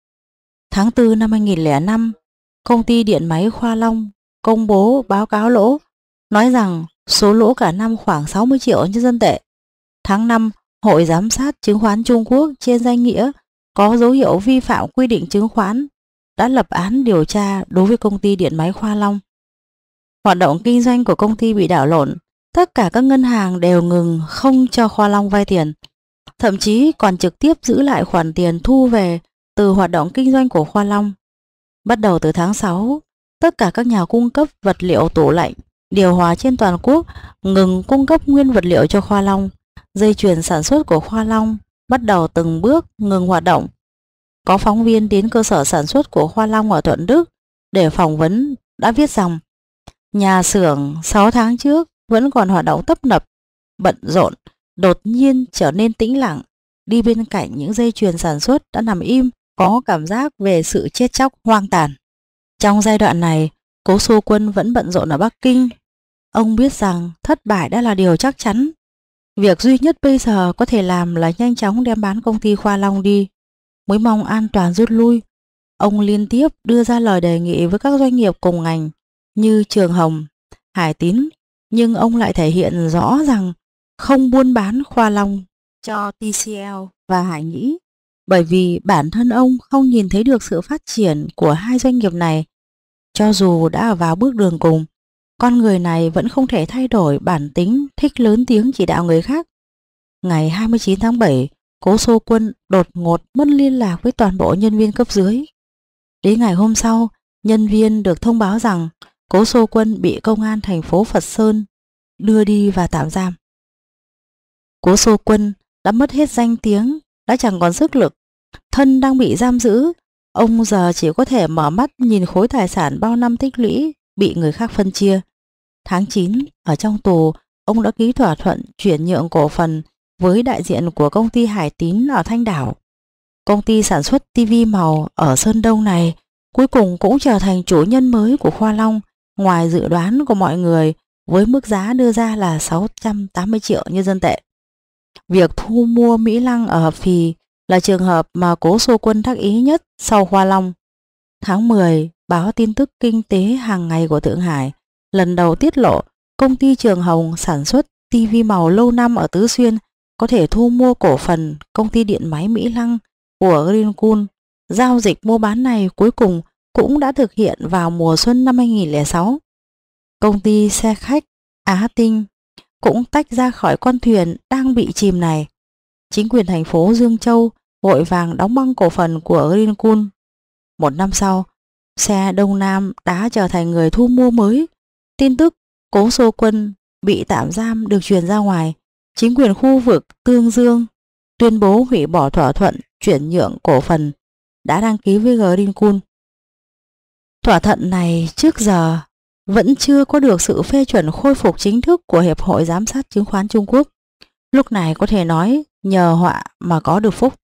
Tháng tư năm hai nghìn lẻ năm, công ty điện máy Khoa Long công bố báo cáo lỗ, nói rằng số lỗ cả năm khoảng sáu mươi triệu nhân dân tệ. Tháng năm, Hội Giám sát Chứng khoán Trung Quốc trên danh nghĩa có dấu hiệu vi phạm quy định chứng khoán đã lập án điều tra đối với công ty điện máy Khoa Long. Hoạt động kinh doanh của công ty bị đảo lộn, tất cả các ngân hàng đều ngừng không cho Khoa Long vay tiền, thậm chí còn trực tiếp giữ lại khoản tiền thu về từ hoạt động kinh doanh của Khoa Long. Bắt đầu từ tháng sáu, tất cả các nhà cung cấp vật liệu tủ lạnh, điều hòa trên toàn quốc ngừng cung cấp nguyên vật liệu cho Khoa Long. Dây chuyền sản xuất của Khoa Long bắt đầu từng bước ngừng hoạt động. Có phóng viên đến cơ sở sản xuất của Khoa Long ở Thuận Đức để phỏng vấn đã viết rằng nhà xưởng sáu tháng trước vẫn còn hoạt động tấp nập, bận rộn, đột nhiên trở nên tĩnh lặng, đi bên cạnh những dây chuyền sản xuất đã nằm im, có cảm giác về sự chết chóc hoang tàn. Trong giai đoạn này, Cố Xô Quân vẫn bận rộn ở Bắc Kinh. Ông biết rằng thất bại đã là điều chắc chắn. Việc duy nhất bây giờ có thể làm là nhanh chóng đem bán công ty Khoa Long đi, mới mong an toàn rút lui. Ông liên tiếp đưa ra lời đề nghị với các doanh nghiệp cùng ngành như Trường Hồng, Hải Tín, nhưng ông lại thể hiện rõ rằng không buôn bán Khoa Long cho tê xê lờ và Hải Nhĩ, bởi vì bản thân ông không nhìn thấy được sự phát triển của hai doanh nghiệp này. Cho dù đã vào bước đường cùng, con người này vẫn không thể thay đổi bản tính thích lớn tiếng chỉ đạo người khác. Ngày hai mươi chín tháng bảy, Cố Xô Quân đột ngột mất liên lạc với toàn bộ nhân viên cấp dưới. Đến ngày hôm sau, nhân viên được thông báo rằng Cố Xô Quân bị công an thành phố Phật Sơn đưa đi và tạm giam. Cố Xô Quân đã mất hết danh tiếng, đã chẳng còn sức lực, thân đang bị giam giữ. Ông giờ chỉ có thể mở mắt nhìn khối tài sản bao năm tích lũy bị người khác phân chia. Tháng chín, ở trong tù, ông đã ký thỏa thuận chuyển nhượng cổ phần với đại diện của công ty Hải Tín ở Thanh Đảo. Công ty sản xuất tivi màu ở Sơn Đông này cuối cùng cũng trở thành chủ nhân mới của Khoa Long, ngoài dự đoán của mọi người, với mức giá đưa ra là sáu trăm tám mươi triệu nhân dân tệ. Việc thu mua Mỹ Lăng ở Hợp Phì là trường hợp mà Cố Xô Quân đắc ý nhất sau Khoa Long. Tháng mười, báo tin tức kinh tế hàng ngày của Thượng Hải lần đầu tiết lộ công ty Trường Hồng sản xuất tivi màu lâu năm ở Tứ Xuyên có thể thu mua cổ phần công ty điện máy Mỹ Lăng của Greencool. Giao dịch mua bán này cuối cùng cũng đã thực hiện vào mùa xuân năm hai nghìn lẻ sáu. Công ty xe khách Á Tinh cũng tách ra khỏi con thuyền đang bị chìm này. Chính quyền thành phố Dương Châu vội vàng đóng băng cổ phần của Greencool. Một năm sau, xe Đông Nam đã trở thành người thu mua mới. Tin tức Cố Xô Quân bị tạm giam được truyền ra ngoài. Chính quyền khu vực Tương Dương tuyên bố hủy bỏ thỏa thuận chuyển nhượng cổ phần đã đăng ký với Greencool. Thỏa thuận này trước giờ vẫn chưa có được sự phê chuẩn khôi phục chính thức của Hiệp hội Giám sát Chứng khoán Trung Quốc. Lúc này có thể nói nhờ họa mà có được phúc.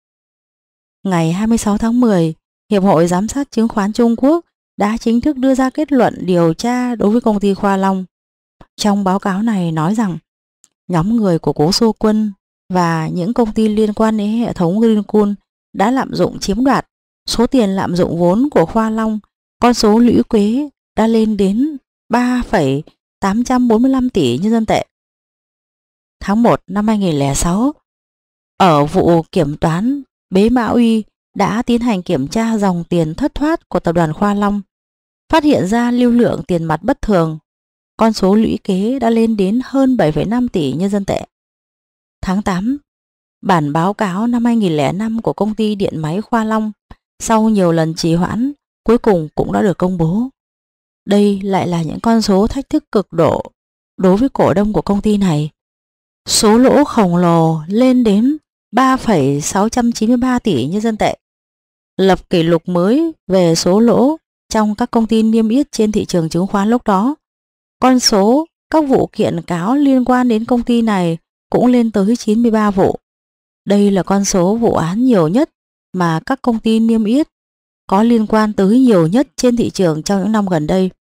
Ngày hai mươi sáu tháng mười, Hiệp hội Giám sát Chứng khoán Trung Quốc đã chính thức đưa ra kết luận điều tra đối với công ty Khoa Long. Trong báo cáo này nói rằng nhóm người của Cố Xô Quân và những công ty liên quan đến hệ thống Greencool đã lạm dụng chiếm đoạt. Số tiền lạm dụng vốn của Khoa Long, con số lũy kế đã lên đến ba phẩy tám trăm bốn mươi lăm tỷ nhân dân tệ. Tháng một năm hai nghìn lẻ sáu, ở vụ kiểm toán, Bế Mã Uy đã tiến hành kiểm tra dòng tiền thất thoát của tập đoàn Khoa Long, phát hiện ra lưu lượng tiền mặt bất thường. Con số lũy kế đã lên đến hơn bảy phẩy năm tỷ nhân dân tệ. Tháng tám, bản báo cáo năm hai nghìn lẻ năm của công ty điện máy Khoa Long sau nhiều lần trì hoãn cuối cùng cũng đã được công bố. Đây lại là những con số thách thức cực độ đối với cổ đông của công ty này. Số lỗ khổng lồ lên đến ba phẩy sáu trăm chín mươi ba tỷ nhân dân tệ, lập kỷ lục mới về số lỗ trong các công ty niêm yết trên thị trường chứng khoán lúc đó. Con số các vụ kiện cáo liên quan đến công ty này cũng lên tới chín mươi ba vụ. Đây là con số vụ án nhiều nhất mà các công ty niêm yết có liên quan tới nhiều nhất trên thị trường trong những năm gần đây.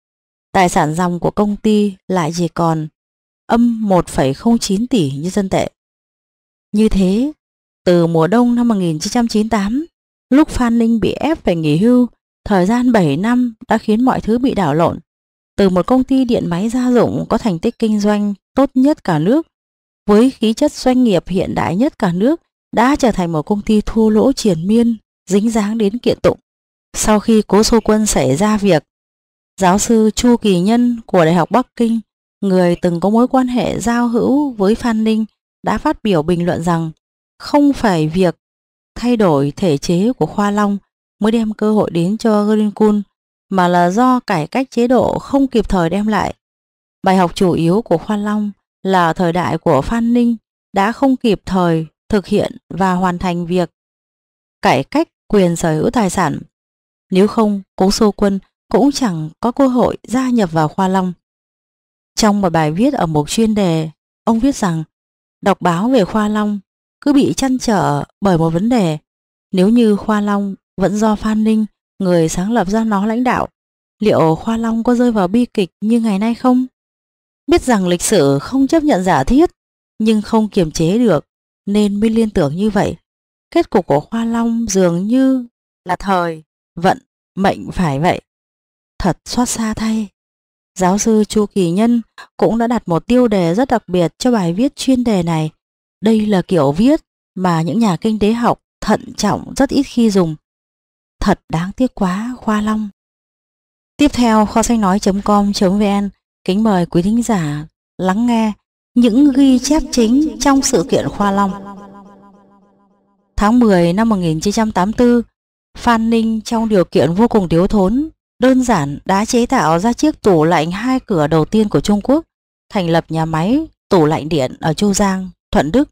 Tài sản ròng của công ty lại chỉ còn âm một phẩy không chín tỷ nhân dân tệ. Như thế, từ mùa đông năm một nghìn chín trăm chín mươi tám, lúc Phan Ninh bị ép phải nghỉ hưu, thời gian bảy năm đã khiến mọi thứ bị đảo lộn. Từ một công ty điện máy gia dụng có thành tích kinh doanh tốt nhất cả nước, với khí chất doanh nghiệp hiện đại nhất cả nước, đã trở thành một công ty thua lỗ triền miên, dính dáng đến kiện tụng. Sau khi Cố Xô Quân xảy ra việc, giáo sư Chu Kỳ Nhân của Đại học Bắc Kinh, người từng có mối quan hệ giao hữu với Phan Ninh, đã phát biểu bình luận rằng không phải việc thay đổi thể chế của Khoa Long mới đem cơ hội đến cho Greencool, mà là do cải cách chế độ không kịp thời đem lại. Bài học chủ yếu của Khoa Long là thời đại của Phan Ninh đã không kịp thời thực hiện và hoàn thành việc cải cách quyền sở hữu tài sản. Nếu không, Cố Xô Quân cũng chẳng có cơ hội gia nhập vào Khoa Long. Trong một bài viết ở mục chuyên đề, ông viết rằng đọc báo về Khoa Long cứ bị trăn trở bởi một vấn đề: nếu như Khoa Long vẫn do Phan Ninh, người sáng lập ra nó, lãnh đạo, liệu Khoa Long có rơi vào bi kịch như ngày nay không? Biết rằng lịch sử không chấp nhận giả thiết, nhưng không kiềm chế được nên mới liên tưởng như vậy. Kết cục của Khoa Long dường như là thời, vận, mệnh phải vậy. Thật xót xa thay. Giáo sư Chu Kỳ Nhân cũng đã đặt một tiêu đề rất đặc biệt cho bài viết chuyên đề này. Đây là kiểu viết mà những nhà kinh tế học thận trọng rất ít khi dùng. Thật đáng tiếc quá, Khoa Long. Tiếp theo, kho sách nói chấm com chấm vn kính mời quý thính giả lắng nghe những ghi chép chính trong sự kiện Khoa Long. Tháng mười năm một nghìn chín trăm tám mươi tư, Phan Ninh trong điều kiện vô cùng thiếu thốn, đơn giản đã chế tạo ra chiếc tủ lạnh hai cửa đầu tiên của Trung Quốc, thành lập nhà máy tủ lạnh điện ở Chu Giang, Thuận Đức.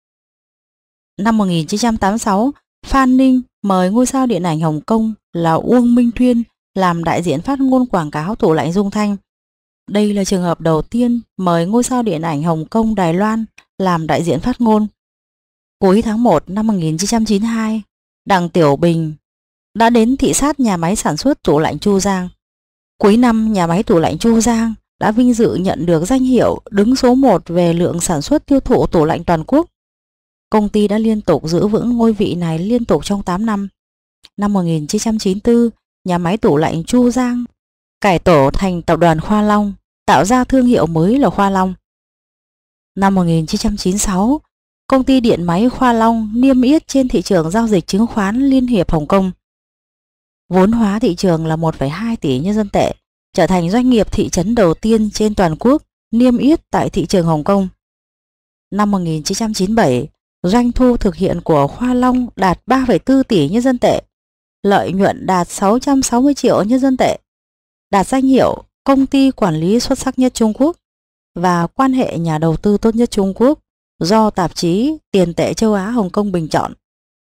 Năm một nghìn chín trăm tám mươi sáu, Phan Ninh mời ngôi sao điện ảnh Hồng Kông là Uông Minh Thuyên làm đại diện phát ngôn quảng cáo tủ lạnh Dung Thanh. Đây là trường hợp đầu tiên mời ngôi sao điện ảnh Hồng Kông, Đài Loan làm đại diện phát ngôn. Cuối tháng một năm một nghìn chín trăm chín mươi hai, Đặng Tiểu Bình đã đến thị sát nhà máy sản xuất tủ lạnh Chu Giang. Cuối năm, nhà máy tủ lạnh Chu Giang đã vinh dự nhận được danh hiệu đứng số một về lượng sản xuất tiêu thụ tủ lạnh toàn quốc. Công ty đã liên tục giữ vững ngôi vị này liên tục trong tám năm. Năm một nghìn chín trăm chín mươi tư, nhà máy tủ lạnh Chu Giang cải tổ thành tập đoàn Khoa Long, tạo ra thương hiệu mới là Khoa Long. Năm một nghìn chín trăm chín mươi sáu, công ty điện máy Khoa Long niêm yết trên thị trường giao dịch chứng khoán Liên hiệp Hồng Kông. Vốn hóa thị trường là một phẩy hai tỷ nhân dân tệ, trở thành doanh nghiệp thị trấn đầu tiên trên toàn quốc niêm yết tại thị trường Hồng Kông. Năm một nghìn chín trăm chín mươi bảy, doanh thu thực hiện của Khoa Long đạt ba phẩy bốn tỷ nhân dân tệ, lợi nhuận đạt sáu trăm sáu mươi triệu nhân dân tệ, đạt danh hiệu công ty quản lý xuất sắc nhất Trung Quốc và quan hệ nhà đầu tư tốt nhất Trung Quốc do tạp chí Tiền tệ châu Á Hồng Kông bình chọn.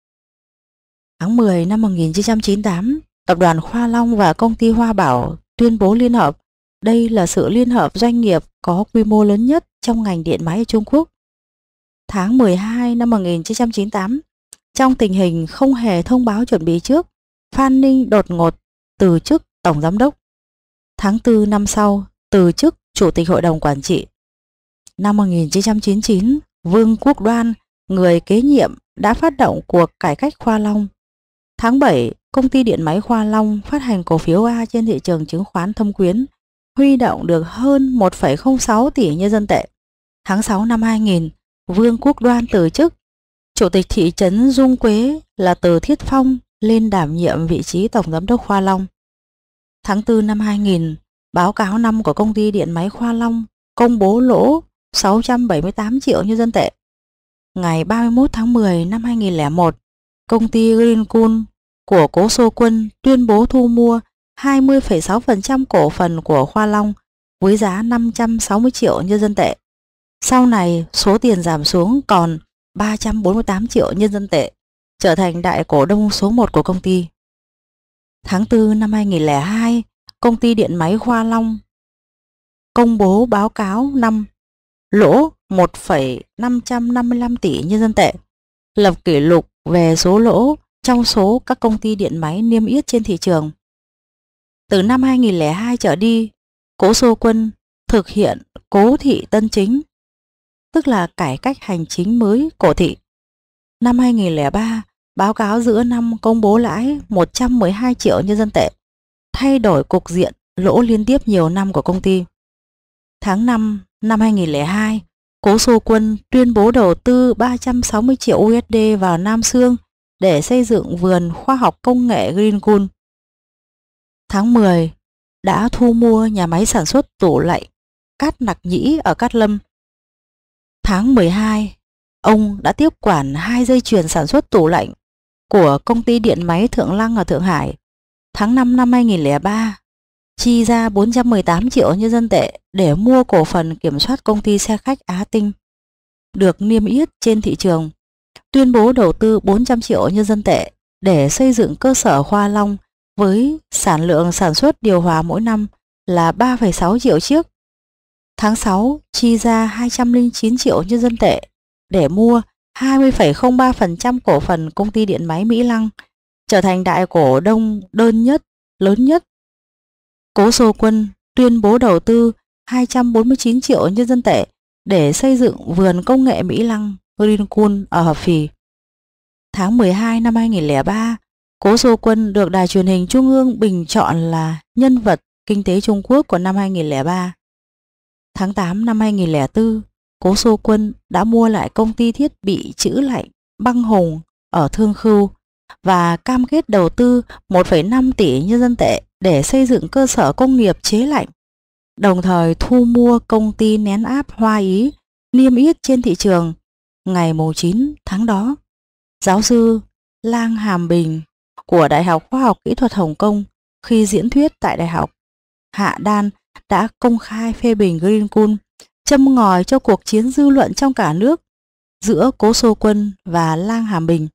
Tháng mười năm một nghìn chín trăm chín mươi tám, tập đoàn Khoa Long và công ty Hoa Bảo tuyên bố liên hợp. Đây là sự liên hợp doanh nghiệp có quy mô lớn nhất trong ngành điện máy ở Trung Quốc. Tháng mười hai năm một nghìn chín trăm chín mươi tám, trong tình hình không hề thông báo chuẩn bị trước, Phan Ninh đột ngột từ chức tổng giám đốc. Tháng tư năm sau, từ chức chủ tịch hội đồng quản trị. Năm một nghìn chín trăm chín mươi chín, Vương Quốc Đoan, người kế nhiệm, đã phát động cuộc cải cách Khoa Long. Tháng bảy, công ty điện máy Khoa Long phát hành cổ phiếu A trên thị trường chứng khoán Thâm Quyến, huy động được hơn một phẩy không sáu tỷ nhân dân tệ. Tháng sáu năm hai nghìn, Vương Quốc Đoan từ chức. Chủ tịch thị trấn Dung Quế là Từ Thiết Phong lên đảm nhiệm vị trí tổng giám đốc Khoa Long. Tháng tư năm hai nghìn, báo cáo năm của công ty điện máy Khoa Long công bố lỗ sáu trăm bảy mươi tám triệu nhân dân tệ. Ngày ba mươi mốt tháng mười năm hai nghìn lẻ một, công ty Greencool của Cố Xô Quân tuyên bố thu mua hai mươi phẩy sáu phần trăm cổ phần của Khoa Long với giá năm trăm sáu mươi triệu nhân dân tệ. Sau này, số tiền giảm xuống còn ba trăm bốn mươi tám triệu nhân dân tệ, trở thành đại cổ đông số một của công ty. Tháng tư năm hai nghìn lẻ hai, công ty điện máy Khoa Long công bố báo cáo năm lỗ một phẩy năm trăm năm mươi lăm tỷ nhân dân tệ, lập kỷ lục về số lỗ trong số các công ty điện máy niêm yết trên thị trường. Từ năm hai nghìn lẻ hai trở đi, Cố Xô Quân thực hiện Cố thị tân chính, tức là cải cách hành chính mới của thị. Năm hai nghìn lẻ ba, báo cáo giữa năm công bố lãi một trăm mười hai triệu nhân dân tệ, thay đổi cục diện lỗ liên tiếp nhiều năm của công ty. Tháng năm năm hai nghìn lẻ hai, Cố Xô Quân tuyên bố đầu tư ba trăm sáu mươi triệu u ét đê vào Nam Xương để xây dựng vườn khoa học công nghệ Greencool. Tháng mười, đã thu mua nhà máy sản xuất tủ lạnh Cát Nặc Nhĩ ở Cát Lâm. Tháng mười hai, ông đã tiếp quản hai dây chuyền sản xuất tủ lạnh của công ty điện máy Thượng Lăng ở Thượng Hải. Tháng năm năm hai nghìn lẻ ba, chi ra bốn trăm mười tám triệu nhân dân tệ để mua cổ phần kiểm soát công ty xe khách Á Tinh, được niêm yết trên thị trường, tuyên bố đầu tư bốn trăm triệu nhân dân tệ để xây dựng cơ sở Khoa Long với sản lượng sản xuất điều hòa mỗi năm là ba phẩy sáu triệu chiếc. Tháng sáu, chi ra hai trăm lẻ chín triệu nhân dân tệ để mua hai mươi phẩy không ba phần trăm cổ phần công ty điện máy Mỹ Lăng, trở thành đại cổ đông đơn nhất lớn nhất. Cố Xô Quân tuyên bố đầu tư hai trăm bốn mươi chín triệu nhân dân tệ để xây dựng vườn công nghệ Mỹ Lăng Greencool ở Hợp Phì. Tháng mười hai năm hai nghìn lẻ ba, Cố Xô Quân được Đài truyền hình Trung ương bình chọn là nhân vật kinh tế Trung Quốc của năm hai nghìn lẻ ba. Tháng tám năm hai nghìn lẻ bốn, Cố Xô Quân đã mua lại công ty thiết bị trữ lạnh Băng Hùng ở Thương Khưu và cam kết đầu tư một phẩy năm tỷ nhân dân tệ để xây dựng cơ sở công nghiệp chế lạnh, đồng thời thu mua công ty nén áp Hoa Ý niêm yết trên thị trường. Ngày chín tháng đó, giáo sư Lang Hàm Bình của Đại học Khoa học Kỹ thuật Hồng Kông khi diễn thuyết tại Đại học Hạ Đan đã công khai phê bình Greencool, châm ngòi cho cuộc chiến dư luận trong cả nước giữa Cố Xô Quân và Lang Hàm Bình.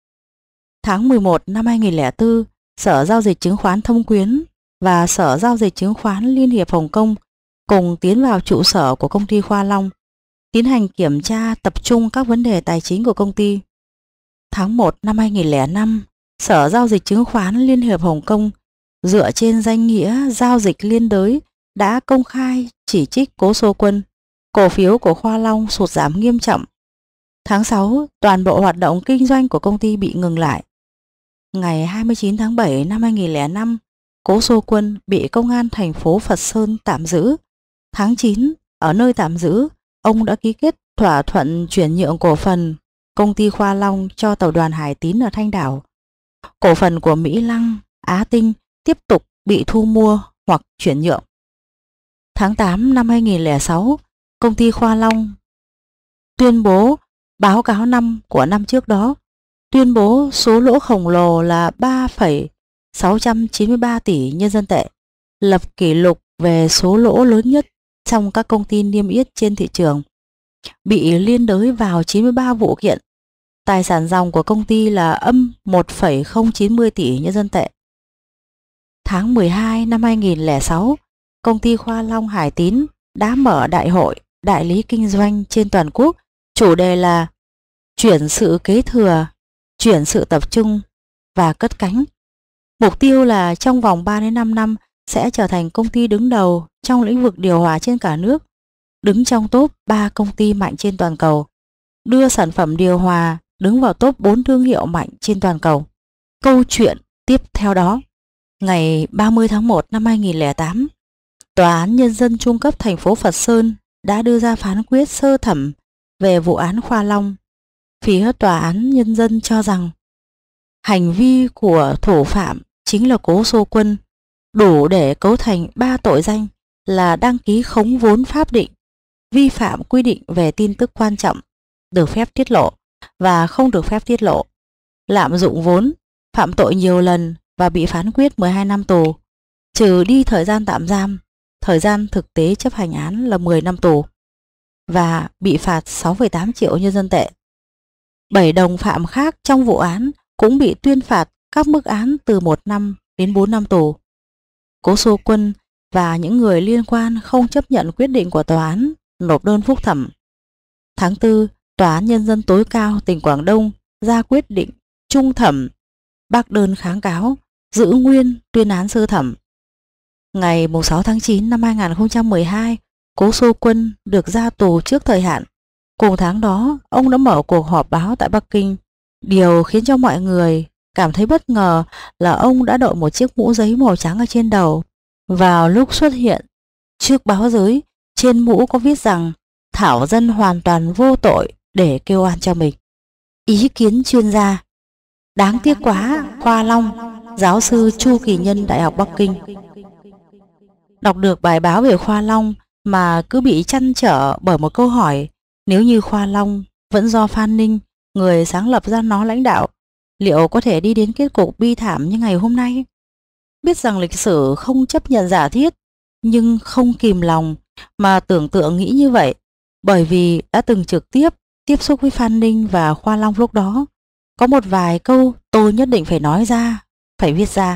Tháng mười một năm hai nghìn lẻ bốn, Sở Giao dịch Chứng khoán Thâm Quyến và Sở Giao dịch Chứng khoán Liên hiệp Hồng Kông cùng tiến vào trụ sở của công ty Khoa Long, tiến hành kiểm tra tập trung các vấn đề tài chính của công ty. Tháng một năm hai nghìn lẻ năm, Sở Giao dịch Chứng khoán Liên hiệp Hồng Kông dựa trên danh nghĩa giao dịch liên đới đã công khai chỉ trích Cố Xô Quân. Cổ phiếu của Khoa Long sụt giảm nghiêm trọng. Tháng sáu, toàn bộ hoạt động kinh doanh của công ty bị ngừng lại. Ngày hai mươi chín tháng bảy năm hai nghìn lẻ năm, Cố Xô Quân bị công an thành phố Phật Sơn tạm giữ. Tháng chín, ở nơi tạm giữ, ông đã ký kết thỏa thuận chuyển nhượng cổ phần công ty Khoa Long cho tập đoàn Hải Tín ở Thanh Đảo. Cổ phần của Mỹ Lăng, Á Tinh tiếp tục bị thu mua hoặc chuyển nhượng. Tháng tám năm hai nghìn lẻ sáu, công ty Khoa Long tuyên bố báo cáo năm của năm trước đó, tuyên bố số lỗ khổng lồ là ba phẩy sáu trăm chín mươi ba tỷ nhân dân tệ, lập kỷ lục về số lỗ lớn nhất trong các công ty niêm yết trên thị trường, bị liên đới vào chín mươi ba vụ kiện. Tài sản ròng của công ty là âm một phẩy không chín mươi tỷ nhân dân tệ. Tháng mười hai năm hai nghìn lẻ sáu, công ty Khoa Long Hải Tín đã mở đại hội đại lý kinh doanh trên toàn quốc, chủ đề là chuyển sự kế thừa, chuyển sự tập trung và cất cánh. Mục tiêu là trong vòng ba đến năm năm sẽ trở thành công ty đứng đầu trong lĩnh vực điều hòa trên cả nước, đứng trong top ba công ty mạnh trên toàn cầu, đưa sản phẩm điều hòa đứng vào top bốn thương hiệu mạnh trên toàn cầu. Câu chuyện tiếp theo đó, ngày ba mươi tháng một năm hai nghìn lẻ tám, Tòa án Nhân dân Trung cấp thành phố Phật Sơn đã đưa ra phán quyết sơ thẩm về vụ án Khoa Long. Phía Tòa án Nhân dân cho rằng hành vi của thủ phạm chính là Cố Xô Quân, đủ để cấu thành ba tội danh là đăng ký khống vốn pháp định, vi phạm quy định về tin tức quan trọng được phép tiết lộ và không được phép tiết lộ, lạm dụng vốn, phạm tội nhiều lần và bị phán quyết mười hai năm tù, trừ đi thời gian tạm giam, thời gian thực tế chấp hành án là mười năm tù, và bị phạt sáu phẩy tám triệu nhân dân tệ. Bảy đồng phạm khác trong vụ án cũng bị tuyên phạt các mức án từ một năm đến bốn năm tù. Cố Xô Quân và những người liên quan không chấp nhận quyết định của tòa án, nộp đơn phúc thẩm. Tháng tư, Tòa án Nhân dân tối cao tỉnh Quảng Đông ra quyết định trung thẩm, bác đơn kháng cáo, giữ nguyên tuyên án sơ thẩm. Ngày sáu tháng chín năm hai nghìn không trăm mười hai, Cố Xô Quân được ra tù trước thời hạn. Cùng tháng đó, ông đã mở cuộc họp báo tại Bắc Kinh. Điều khiến cho mọi người cảm thấy bất ngờ là ông đã đội một chiếc mũ giấy màu trắng ở trên đầu. Vào lúc xuất hiện trước báo giới, trên mũ có viết rằng thảo dân hoàn toàn vô tội để kêu oan cho mình. Ý kiến chuyên gia: đáng tiếc quá, Khoa Long. Giáo sư Chu Kỳ Nhân, Đại học Bắc Kinh. Đọc được bài báo về Khoa Long mà cứ bị trăn trở bởi một câu hỏi: nếu như Khoa Long vẫn do Phan Ninh, người sáng lập ra nó, lãnh đạo, liệu có thể đi đến kết cục bi thảm như ngày hôm nay? Biết rằng lịch sử không chấp nhận giả thiết, nhưng không kìm lòng mà tưởng tượng nghĩ như vậy, bởi vì đã từng trực tiếp tiếp xúc với Phan Ninh và Khoa Long lúc đó. Có một vài câu tôi nhất định phải nói ra, phải viết ra.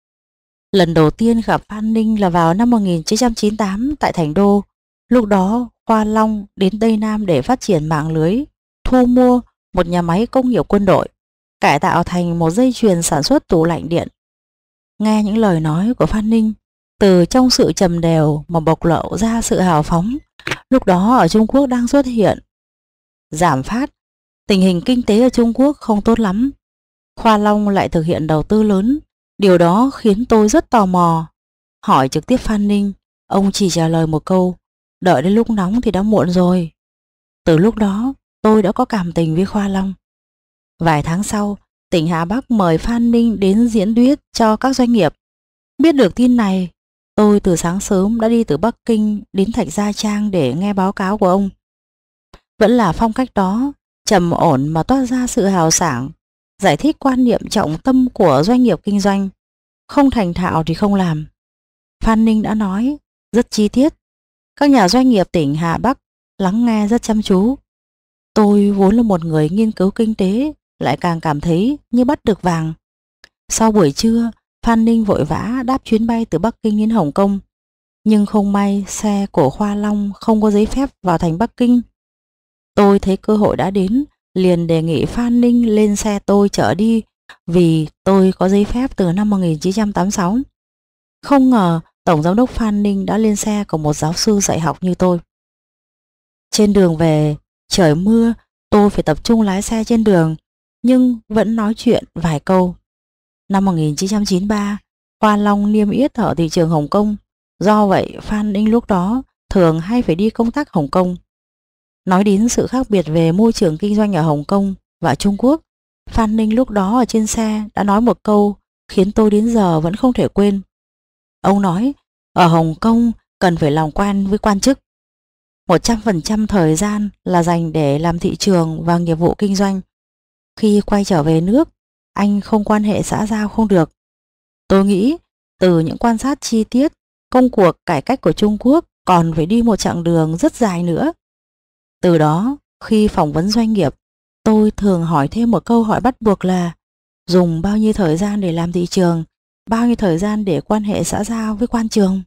Lần đầu tiên gặp Phan Ninh là vào năm một nghìn chín trăm chín mươi tám tại Thành Đô. Lúc đó Khoa Long đến Tây Nam để phát triển mạng lưới, thu mua một nhà máy công nghiệp quân đội, cải tạo thành một dây chuyền sản xuất tủ lạnh điện. Nghe những lời nói của Phan Ninh, từ trong sự trầm đều mà bộc lộ ra sự hào phóng. Lúc đó ở Trung Quốc đang xuất hiện giảm phát, tình hình kinh tế ở Trung Quốc không tốt lắm. Khoa Long lại thực hiện đầu tư lớn. Điều đó khiến tôi rất tò mò. Hỏi trực tiếp Phan Ninh, ông chỉ trả lời một câu: đợi đến lúc nóng thì đã muộn rồi. Từ lúc đó tôi đã có cảm tình với Khoa Long. Vài tháng sau, tỉnh Hà Bắc mời Phan Ninh đến diễn thuyết cho các doanh nghiệp. Biết được tin này, tôi từ sáng sớm đã đi từ Bắc Kinh đến Thạch Gia Trang để nghe báo cáo của ông. Vẫn là phong cách đó, trầm ổn mà toát ra sự hào sảng, giải thích quan niệm trọng tâm của doanh nghiệp kinh doanh, không thành thạo thì không làm. Phan Ninh đã nói rất chi tiết. Các nhà doanh nghiệp tỉnh Hà Bắc lắng nghe rất chăm chú. Tôi vốn là một người nghiên cứu kinh tế, lại càng cảm thấy như bắt được vàng. Sau buổi trưa, Phan Ninh vội vã đáp chuyến bay từ Bắc Kinh đến Hồng Kông. Nhưng không may xe của Khoa Long không có giấy phép vào thành Bắc Kinh. Tôi thấy cơ hội đã đến, liền đề nghị Phan Ninh lên xe tôi chở đi, vì tôi có giấy phép từ năm một nghìn chín trăm tám mươi sáu. Không ngờ Tổng Giám đốc Phan Ninh đã lên xe của một giáo sư dạy học như tôi. Trên đường về, trời mưa, tôi phải tập trung lái xe trên đường, nhưng vẫn nói chuyện vài câu. Năm một nghìn chín trăm chín mươi ba, Khoa Long niêm yết ở thị trường Hồng Kông. Do vậy, Phan Ninh lúc đó thường hay phải đi công tác Hồng Kông. Nói đến sự khác biệt về môi trường kinh doanh ở Hồng Kông và Trung Quốc, Phan Ninh lúc đó ở trên xe đã nói một câu khiến tôi đến giờ vẫn không thể quên. Ông nói, ở Hồng Kông cần phải làm quen với quan chức. một trăm phần trăm thời gian là dành để làm thị trường và nghiệp vụ kinh doanh. Khi quay trở về nước, anh không quan hệ xã giao không được. Tôi nghĩ từ những quan sát chi tiết, công cuộc cải cách của Trung Quốc còn phải đi một chặng đường rất dài nữa. Từ đó, khi phỏng vấn doanh nghiệp, tôi thường hỏi thêm một câu hỏi bắt buộc là dùng bao nhiêu thời gian để làm thị trường, bao nhiêu thời gian để quan hệ xã giao với quan trường.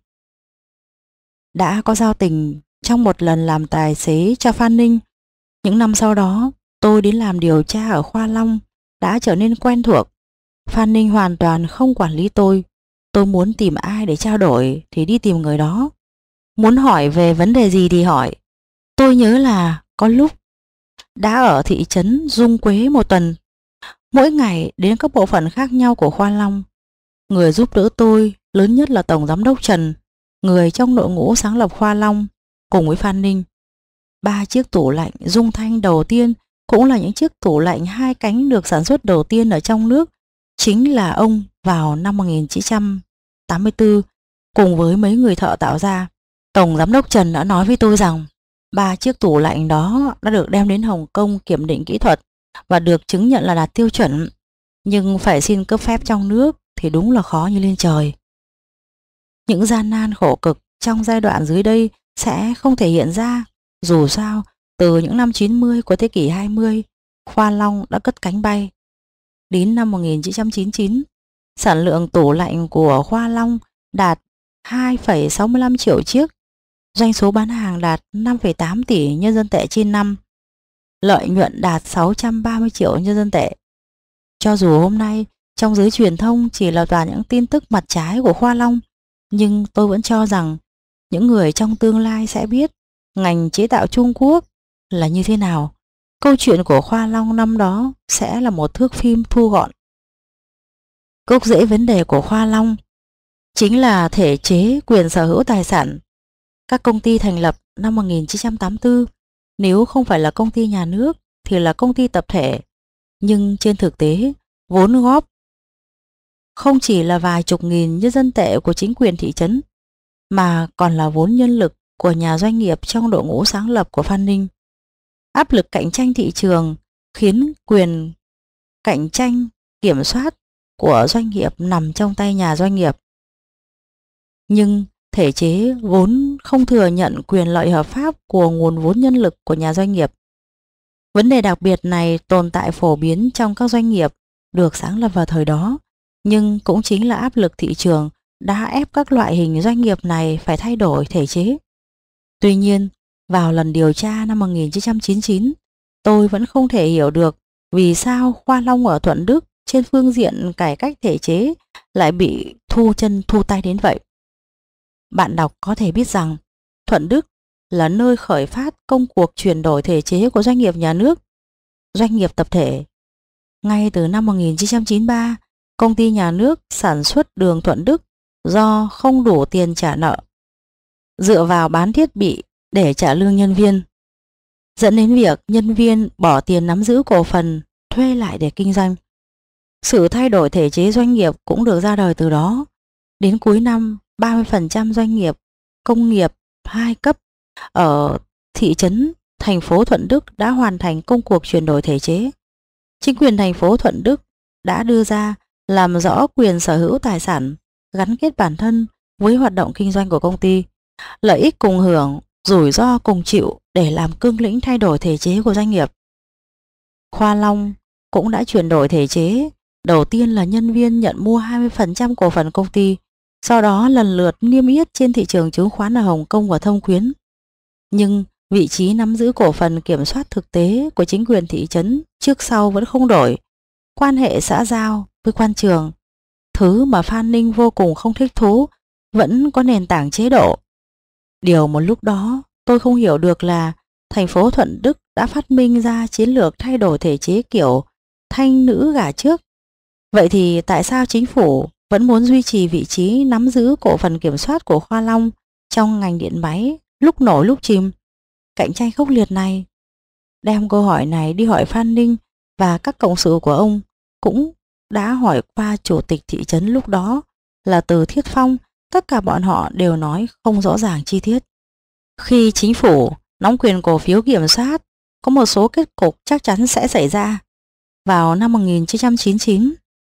Đã có giao tình trong một lần làm tài xế cho Phan Ninh. Những năm sau đó, tôi đến làm điều tra ở Khoa Long, đã trở nên quen thuộc. Phan Ninh hoàn toàn không quản lý tôi. Tôi muốn tìm ai để trao đổi thì đi tìm người đó. Muốn hỏi về vấn đề gì thì hỏi. Tôi nhớ là có lúc đã ở thị trấn Dung Quế một tuần. Mỗi ngày đến các bộ phận khác nhau của Khoa Long. Người giúp đỡ tôi lớn nhất là Tổng Giám đốc Trần, người trong đội ngũ sáng lập Khoa Long, cùng với Phan Ninh. Ba chiếc tủ lạnh Dung Thanh đầu tiên cũng là những chiếc tủ lạnh hai cánh được sản xuất đầu tiên ở trong nước, chính là ông vào năm một nghìn chín trăm tám mươi tư cùng với mấy người thợ tạo ra. Tổng Giám đốc Trần đã nói với tôi rằng ba chiếc tủ lạnh đó đã được đem đến Hồng Kông kiểm định kỹ thuật và được chứng nhận là đạt tiêu chuẩn, nhưng phải xin cấp phép trong nước thì đúng là khó như lên trời. Những gian nan khổ cực trong giai đoạn dưới đây sẽ không thể hiện ra. Dù sao, từ những năm chín mươi của thế kỷ hai mươi, Khoa Long đã cất cánh bay. Đến năm một nghìn chín trăm chín mươi chín, sản lượng tủ lạnh của Khoa Long đạt hai phẩy sáu mươi lăm triệu chiếc, doanh số bán hàng đạt năm phẩy tám tỷ nhân dân tệ trên năm, lợi nhuận đạt sáu trăm ba mươi triệu nhân dân tệ. Cho dù hôm nay trong giới truyền thông chỉ là toàn những tin tức mặt trái của Khoa Long, Nhưng tôi vẫn cho rằng những người trong tương lai sẽ biết ngành chế tạo Trung Quốc là như thế nào. Câu chuyện của Khoa Long năm đó sẽ là một thước phim thu gọn. Gốc rễ vấn đề của Khoa Long chính là thể chế quyền sở hữu tài sản. Các công ty thành lập năm một nghìn chín trăm tám mươi tư nếu không phải là công ty nhà nước thì là công ty tập thể. Nhưng trên thực tế, vốn góp không chỉ là vài chục nghìn nhân dân tệ của chính quyền thị trấn, mà còn là vốn nhân lực của nhà doanh nghiệp trong đội ngũ sáng lập của Phan Ninh. Áp lực cạnh tranh thị trường khiến quyền cạnh tranh kiểm soát của doanh nghiệp nằm trong tay nhà doanh nghiệp. Nhưng thể chế vốn không thừa nhận quyền lợi hợp pháp của nguồn vốn nhân lực của nhà doanh nghiệp. Vấn đề đặc biệt này tồn tại phổ biến trong các doanh nghiệp được sáng lập vào thời đó, nhưng cũng chính là áp lực thị trường đã ép các loại hình doanh nghiệp này phải thay đổi thể chế. Tuy nhiên, vào lần điều tra năm một nghìn chín trăm chín mươi chín, tôi vẫn không thể hiểu được vì sao Khoa Long ở Thuận Đức trên phương diện cải cách thể chế lại bị thu chân thu tay đến vậy. Bạn đọc có thể biết rằng Thuận Đức là nơi khởi phát công cuộc chuyển đổi thể chế của doanh nghiệp nhà nước, doanh nghiệp tập thể. Ngay từ năm một nghìn chín trăm chín mươi ba, công ty nhà nước sản xuất đường Thuận Đức do không đủ tiền trả nợ, dựa vào bán thiết bị để trả lương nhân viên, dẫn đến việc nhân viên bỏ tiền nắm giữ cổ phần thuê lại để kinh doanh. Sự thay đổi thể chế doanh nghiệp cũng được ra đời từ đó. Đến cuối năm, ba mươi phần trăm doanh nghiệp công nghiệp hai cấp ở thị trấn thành phố Thuận Đức đã hoàn thành công cuộc chuyển đổi thể chế. Chính quyền thành phố Thuận Đức đã đưa ra làm rõ quyền sở hữu tài sản, gắn kết bản thân với hoạt động kinh doanh của công ty, lợi ích cùng hưởng, rủi ro cùng chịu để làm cương lĩnh thay đổi thể chế của doanh nghiệp. Khoa Long cũng đã chuyển đổi thể chế. Đầu tiên là nhân viên nhận mua hai mươi phần trăm cổ phần công ty, sau đó lần lượt niêm yết trên thị trường chứng khoán ở Hồng Kông và Thâm Quyến. Nhưng vị trí nắm giữ cổ phần kiểm soát thực tế của chính quyền thị trấn trước sau vẫn không đổi. Quan hệ xã giao với quan trường, thứ mà Phan Ninh vô cùng không thích thú, vẫn có nền tảng chế độ. Điều một lúc đó tôi không hiểu được là thành phố Thuận Đức đã phát minh ra chiến lược thay đổi thể chế kiểu thanh nữ gả trước. Vậy thì tại sao chính phủ vẫn muốn duy trì vị trí nắm giữ cổ phần kiểm soát của Khoa Long trong ngành điện máy lúc nổi lúc chìm? Cạnh tranh khốc liệt này. Đem câu hỏi này đi hỏi Phan Ninh và các cộng sự của ông, cũng đã hỏi qua chủ tịch thị trấn lúc đó là Từ Thiết Phong. Tất cả bọn họ đều nói không rõ ràng chi tiết. Khi chính phủ nắm quyền cổ phiếu kiểm soát, có một số kết cục chắc chắn sẽ xảy ra. Vào năm một nghìn chín trăm chín mươi chín,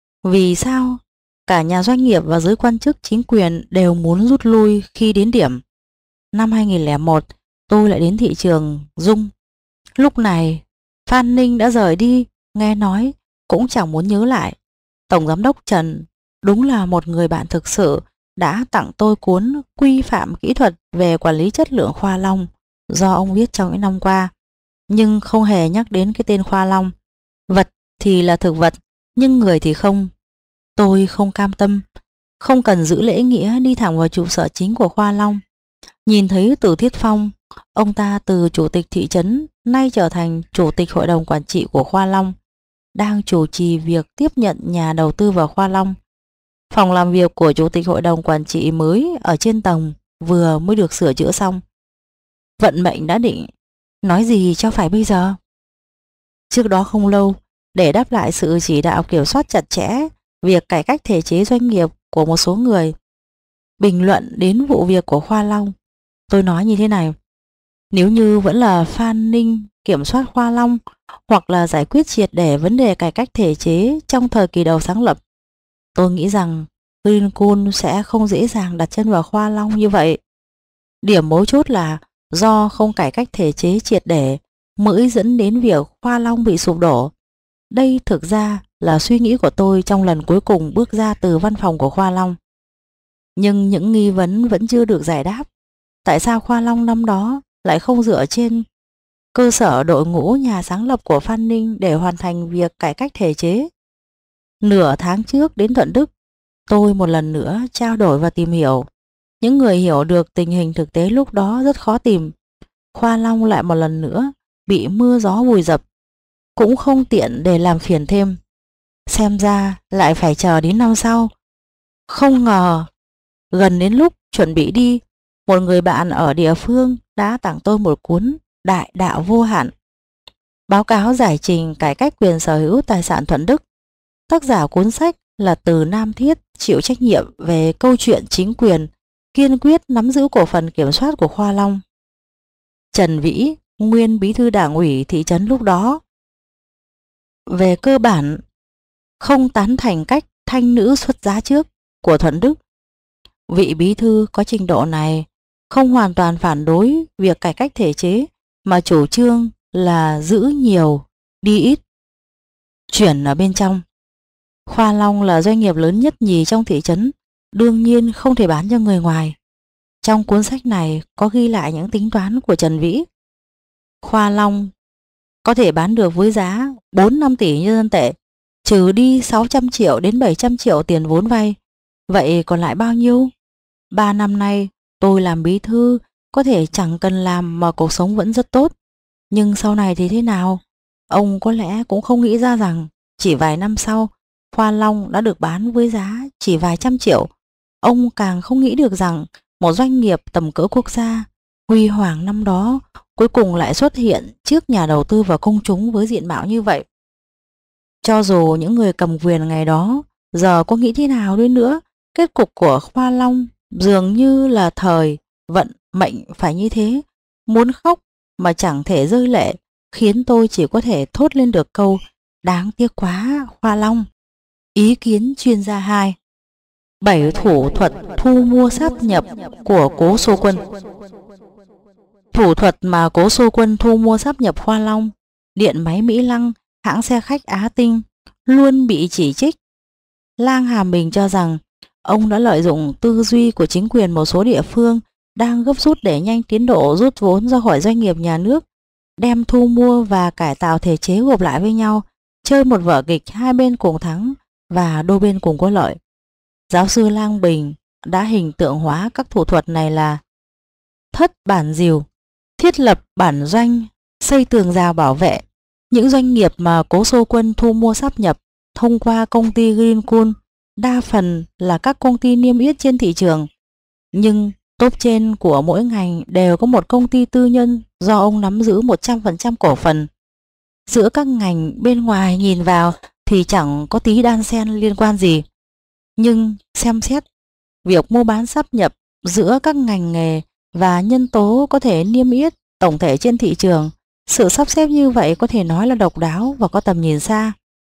vì sao cả nhà doanh nghiệp và giới quan chức chính quyền đều muốn rút lui khi đến điểm? Năm hai nghìn lẻ một, tôi lại đến thị trường Dung. Lúc này Phan Ninh đã rời đi, nghe nói cũng chẳng muốn nhớ lại. Tổng giám đốc Trần đúng là một người bạn thực sự, đã tặng tôi cuốn Quy phạm kỹ thuật về quản lý chất lượng Khoa Long do ông viết trong những năm qua, nhưng không hề nhắc đến cái tên Khoa Long. Vật thì là thực vật, nhưng người thì không. Tôi không cam tâm, không cần giữ lễ nghĩa đi thẳng vào trụ sở chính của Khoa Long. Nhìn thấy Từ Thiết Phong, ông ta từ chủ tịch thị trấn nay trở thành chủ tịch hội đồng quản trị của Khoa Long, đang chủ trì việc tiếp nhận nhà đầu tư vào Khoa Long. Phòng làm việc của chủ tịch hội đồng quản trị mới ở trên tầng vừa mới được sửa chữa xong. Vận mệnh đã định, nói gì cho phải bây giờ? Trước đó không lâu, để đáp lại sự chỉ đạo kiểm soát chặt chẽ việc cải cách thể chế doanh nghiệp của một số người bình luận đến vụ việc của Khoa Long, tôi nói như thế này: nếu như vẫn là Phan Ninh kiểm soát Khoa Long, hoặc là giải quyết triệt để vấn đề cải cách thể chế trong thời kỳ đầu sáng lập, tôi nghĩ rằng Greencool sẽ không dễ dàng đặt chân vào Khoa Long như vậy. Điểm mấu chốt là do không cải cách thể chế triệt để mới dẫn đến việc Khoa Long bị sụp đổ. Đây thực ra là suy nghĩ của tôi trong lần cuối cùng bước ra từ văn phòng của Khoa Long. Nhưng những nghi vấn vẫn chưa được giải đáp. Tại sao Khoa Long năm đó lại không dựa trên cơ sở đội ngũ nhà sáng lập của Phan Ninh để hoàn thành việc cải cách thể chế? Nửa tháng trước đến Thuận Đức, tôi một lần nữa trao đổi và tìm hiểu. những người hiểu được tình hình thực tế lúc đó rất khó tìm. Khoa Long lại một lần nữa bị mưa gió vùi dập, cũng không tiện để làm phiền thêm. Xem ra lại phải chờ đến năm sau. Không ngờ, gần đến lúc chuẩn bị đi, một người bạn ở địa phương đã tặng tôi một cuốn Đại đạo vô hạn, báo cáo giải trình cải cách quyền sở hữu tài sản Thuận Đức. Tác giả cuốn sách là Từ Nam Thiết, chịu trách nhiệm về câu chuyện chính quyền kiên quyết nắm giữ cổ phần kiểm soát của Khoa Long. Trần Vĩ, nguyên bí thư đảng ủy thị trấn lúc đó, về cơ bản không tán thành cách thanh nữ xuất giá trước của Thuận Đức. Vị bí thư có trình độ này không hoàn toàn phản đối việc cải cách thể chế, mà chủ trương là giữ nhiều, đi ít. Chuyển ở bên trong, Khoa Long là doanh nghiệp lớn nhất nhì trong thị trấn, đương nhiên không thể bán cho người ngoài. Trong cuốn sách này có ghi lại những tính toán của Trần Vĩ. Khoa Long có thể bán được với giá bốn năm tỷ nhân dân tệ, trừ đi sáu trăm triệu đến bảy trăm triệu tiền vốn vay. Vậy còn lại bao nhiêu? Ba năm nay tôi làm bí thư có thể chẳng cần làm mà cuộc sống vẫn rất tốt. Nhưng sau này thì thế nào? Ông có lẽ cũng không nghĩ ra rằng chỉ vài năm sau Khoa Long đã được bán với giá chỉ vài trăm triệu. Ông càng không nghĩ được rằng một doanh nghiệp tầm cỡ quốc gia huy hoàng năm đó cuối cùng lại xuất hiện trước nhà đầu tư và công chúng với diện mạo như vậy. Cho dù những người cầm quyền ngày đó giờ có nghĩ thế nào đi nữa, kết cục của Khoa Long dường như là thời vận mệnh phải như thế. Muốn khóc mà chẳng thể rơi lệ, khiến tôi chỉ có thể thốt lên được câu đáng tiếc quá Khoa Long. Ý kiến chuyên gia hai. Bảy thủ thuật thu mua sáp nhập của Cố Xô Quân. Thủ thuật mà Cố Xô Quân thu mua sáp nhập Khoa Long, điện máy Mỹ Lăng, hãng xe khách Á Tinh luôn bị chỉ trích. Lang Hàm Bình cho rằng ông đã lợi dụng tư duy của chính quyền một số địa phương đang gấp rút để nhanh tiến độ rút vốn ra khỏi doanh nghiệp nhà nước, đem thu mua và cải tạo thể chế gộp lại với nhau, chơi một vở kịch hai bên cùng thắng và đôi bên cùng có lợi. Giáo sư Lang Bình đã hình tượng hóa các thủ thuật này là thất bản dìu, thiết lập bản doanh, xây tường rào bảo vệ. Những doanh nghiệp mà Cố Xô Quân thu mua sáp nhập thông qua công ty Greencool đa phần là các công ty niêm yết trên thị trường, nhưng top trên của mỗi ngành đều có một công ty tư nhân do ông nắm giữ một trăm phần trăm cổ phần. Giữa các ngành bên ngoài nhìn vào thì chẳng có tí đan xen liên quan gì, nhưng xem xét việc mua bán sáp nhập giữa các ngành nghề và nhân tố có thể niêm yết tổng thể trên thị trường, sự sắp xếp như vậy có thể nói là độc đáo và có tầm nhìn xa.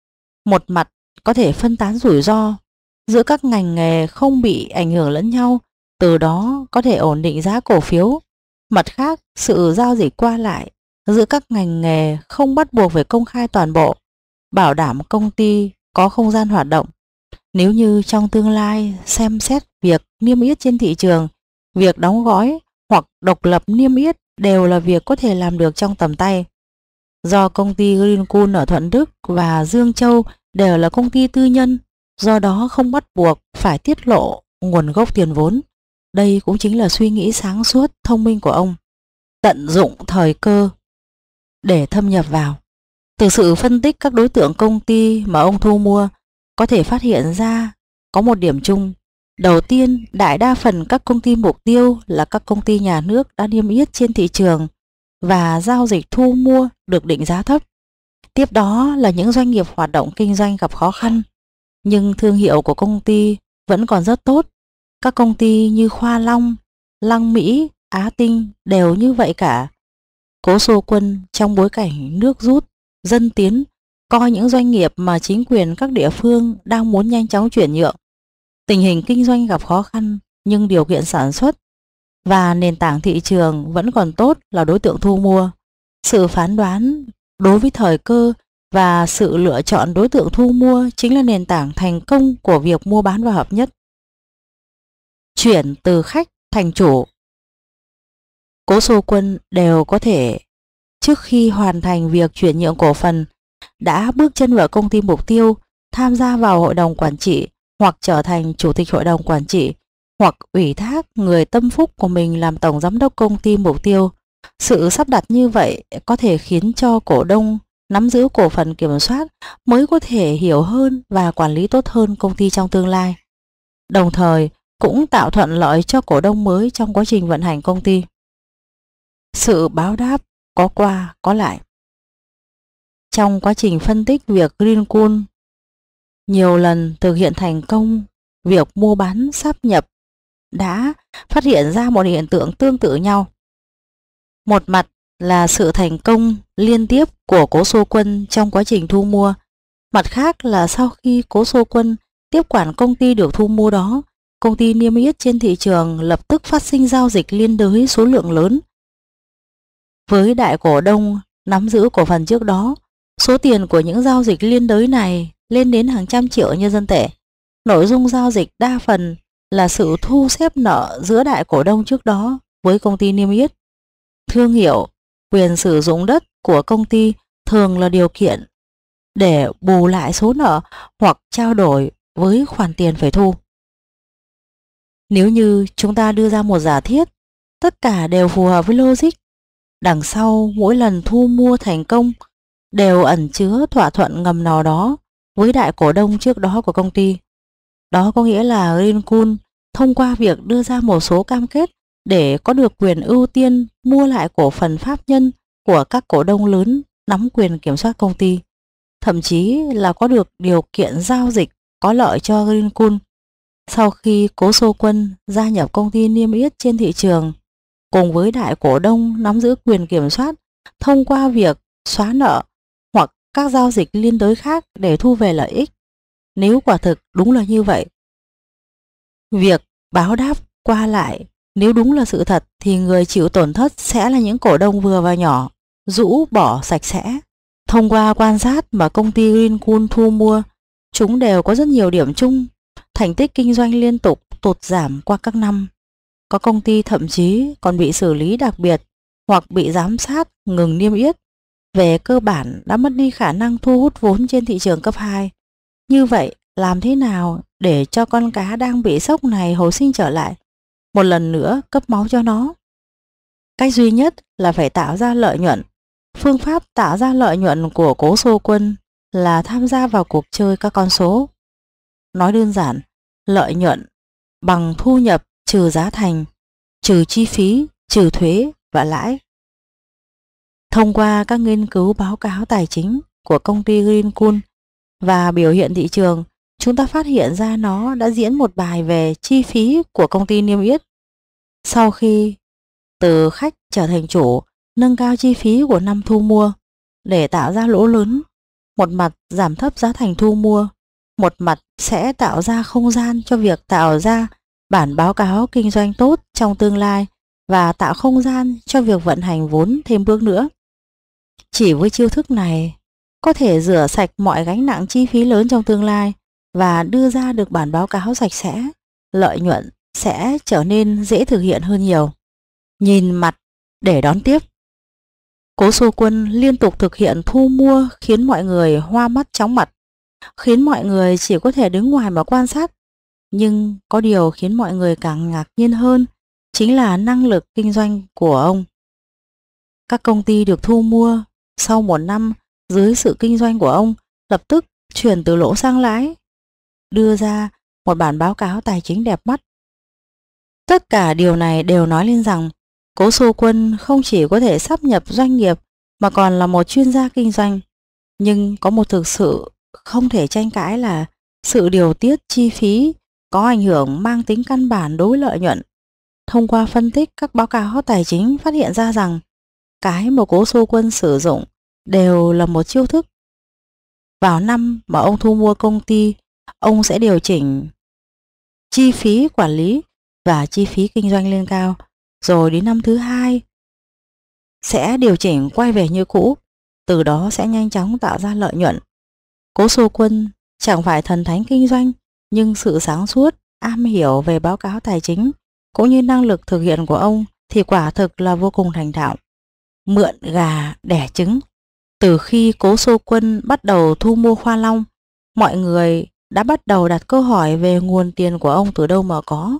Một mặt có thể phân tán rủi ro giữa các ngành nghề không bị ảnh hưởng lẫn nhau, từ đó có thể ổn định giá cổ phiếu. Mặt khác, sự giao dịch qua lại giữa các ngành nghề không bắt buộc phải công khai toàn bộ, bảo đảm công ty có không gian hoạt động. Nếu như trong tương lai xem xét việc niêm yết trên thị trường, việc đóng gói hoặc độc lập niêm yết đều là việc có thể làm được trong tầm tay. Do công ty Greencool ở Thuận Đức và Dương Châu đều là công ty tư nhân, do đó không bắt buộc phải tiết lộ nguồn gốc tiền vốn. Đây cũng chính là suy nghĩ sáng suốt, thông minh của ông. Tận dụng thời cơ để thâm nhập vào. Từ sự phân tích các đối tượng công ty mà ông thu mua, có thể phát hiện ra có một điểm chung. Đầu tiên, đại đa phần các công ty mục tiêu là các công ty nhà nước đã niêm yết trên thị trường và giao dịch thu mua được định giá thấp. Tiếp đó là những doanh nghiệp hoạt động kinh doanh gặp khó khăn, nhưng thương hiệu của công ty vẫn còn rất tốt. Các công ty như Khoa Long, Lăng Mỹ, Á Tinh đều như vậy cả. Cố Xô Quân trong bối cảnh nước rút, dân tiến, coi những doanh nghiệp mà chính quyền các địa phương đang muốn nhanh chóng chuyển nhượng. Tình hình kinh doanh gặp khó khăn nhưng điều kiện sản xuất và nền tảng thị trường vẫn còn tốt là đối tượng thu mua. Sự phán đoán đối với thời cơ và sự lựa chọn đối tượng thu mua chính là nền tảng thành công của việc mua bán và hợp nhất. Chuyển từ khách thành chủ. Cố Xô Quân đều có thể trước khi hoàn thành việc chuyển nhượng cổ phần đã bước chân vào công ty mục tiêu, tham gia vào hội đồng quản trị hoặc trở thành chủ tịch hội đồng quản trị. hoặc ủy thác người tâm phúc của mình làm tổng giám đốc công ty mục tiêu. Sự sắp đặt như vậy có thể khiến cho cổ đông nắm giữ cổ phần kiểm soát mới có thể hiểu hơn và quản lý tốt hơn công ty trong tương lai, đồng thời cũng tạo thuận lợi cho cổ đông mới trong quá trình vận hành công ty. Sự báo đáp có qua có lại. Trong quá trình phân tích việc Greencool nhiều lần thực hiện thành công việc mua bán sáp nhập đã phát hiện ra một hiện tượng tương tự nhau. Một mặt là sự thành công liên tiếp của Cố Xô Quân trong quá trình thu mua, mặt khác là sau khi Cố Xô Quân tiếp quản công ty được thu mua đó, công ty niêm yết trên thị trường lập tức phát sinh giao dịch liên đới số lượng lớn. Với đại cổ đông nắm giữ cổ phần trước đó, số tiền của những giao dịch liên đới này lên đến hàng trăm triệu nhân dân tệ. Nội dung giao dịch đa phần là sự thu xếp nợ giữa đại cổ đông trước đó với công ty niêm yết. Thương hiệu, quyền sử dụng đất của công ty thường là điều kiện để bù lại số nợ hoặc trao đổi với khoản tiền phải thu. Nếu như chúng ta đưa ra một giả thiết, tất cả đều phù hợp với logic, đằng sau mỗi lần thu mua thành công đều ẩn chứa thỏa thuận ngầm nào đó với đại cổ đông trước đó của công ty. Đó có nghĩa là Greencool thông qua việc đưa ra một số cam kết để có được quyền ưu tiên mua lại cổ phần pháp nhân của các cổ đông lớn nắm quyền kiểm soát công ty, thậm chí là có được điều kiện giao dịch có lợi cho Greencool. Sau khi Cố Xô Quân gia nhập công ty niêm yết trên thị trường, cùng với đại cổ đông nắm giữ quyền kiểm soát thông qua việc xóa nợ hoặc các giao dịch liên đới khác để thu về lợi ích. Nếu quả thực đúng là như vậy, việc báo đáp qua lại nếu đúng là sự thật thì người chịu tổn thất sẽ là những cổ đông vừa và nhỏ, rũ bỏ sạch sẽ. Thông qua quan sát mà công ty Greencool thu mua, chúng đều có rất nhiều điểm chung, thành tích kinh doanh liên tục tụt giảm qua các năm. Có công ty thậm chí còn bị xử lý đặc biệt hoặc bị giám sát ngừng niêm yết. Về cơ bản đã mất đi khả năng thu hút vốn trên thị trường cấp hai. Như vậy, làm thế nào để cho con cá đang bị sốc này hồi sinh trở lại, một lần nữa cấp máu cho nó? Cách duy nhất là phải tạo ra lợi nhuận. Phương pháp tạo ra lợi nhuận của Cố Xô Quân là tham gia vào cuộc chơi các con số. Nói đơn giản, lợi nhuận bằng thu nhập trừ giá thành, trừ chi phí, trừ thuế và lãi. Thông qua các nghiên cứu báo cáo tài chính của công ty Greencool và biểu hiện thị trường, chúng ta phát hiện ra nó đã diễn một bài về chi phí của công ty niêm yết. Sau khi từ khách trở thành chủ, nâng cao chi phí của năm thu mua để tạo ra lỗ lớn, một mặt giảm thấp giá thành thu mua, một mặt sẽ tạo ra không gian cho việc tạo ra bản báo cáo kinh doanh tốt trong tương lai và tạo không gian cho việc vận hành vốn thêm bước nữa. Chỉ với chiêu thức này, có thể rửa sạch mọi gánh nặng chi phí lớn trong tương lai và đưa ra được bản báo cáo sạch sẽ, lợi nhuận sẽ trở nên dễ thực hiện hơn nhiều. Nhìn mặt để đón tiếp. Cố Xô Quân liên tục thực hiện thu mua khiến mọi người hoa mắt chóng mặt, khiến mọi người chỉ có thể đứng ngoài mà quan sát. Nhưng có điều khiến mọi người càng ngạc nhiên hơn, chính là năng lực kinh doanh của ông. Các công ty được thu mua sau một năm dưới sự kinh doanh của ông lập tức chuyển từ lỗ sang lãi, đưa ra một bản báo cáo tài chính đẹp mắt. Tất cả điều này đều nói lên rằng Cố Xô Quân không chỉ có thể sáp nhập doanh nghiệp mà còn là một chuyên gia kinh doanh. Nhưng có một thực sự không thể tranh cãi là sự điều tiết chi phí có ảnh hưởng mang tính căn bản đối với lợi nhuận. Thông qua phân tích các báo cáo tài chính phát hiện ra rằng cái mà Cố Xô Quân sử dụng đều là một chiêu thức. Vào năm mà ông thu mua công ty, ông sẽ điều chỉnh chi phí quản lý và chi phí kinh doanh lên cao, rồi đến năm thứ hai sẽ điều chỉnh quay về như cũ, từ đó sẽ nhanh chóng tạo ra lợi nhuận. Cố Xô Quân chẳng phải thần thánh kinh doanh, nhưng sự sáng suốt, am hiểu về báo cáo tài chính cũng như năng lực thực hiện của ông thì quả thực là vô cùng thành thạo. Mượn gà đẻ trứng. Từ khi Cố Xô Quân bắt đầu thu mua Khoa Long, mọi người đã bắt đầu đặt câu hỏi về nguồn tiền của ông từ đâu mà có.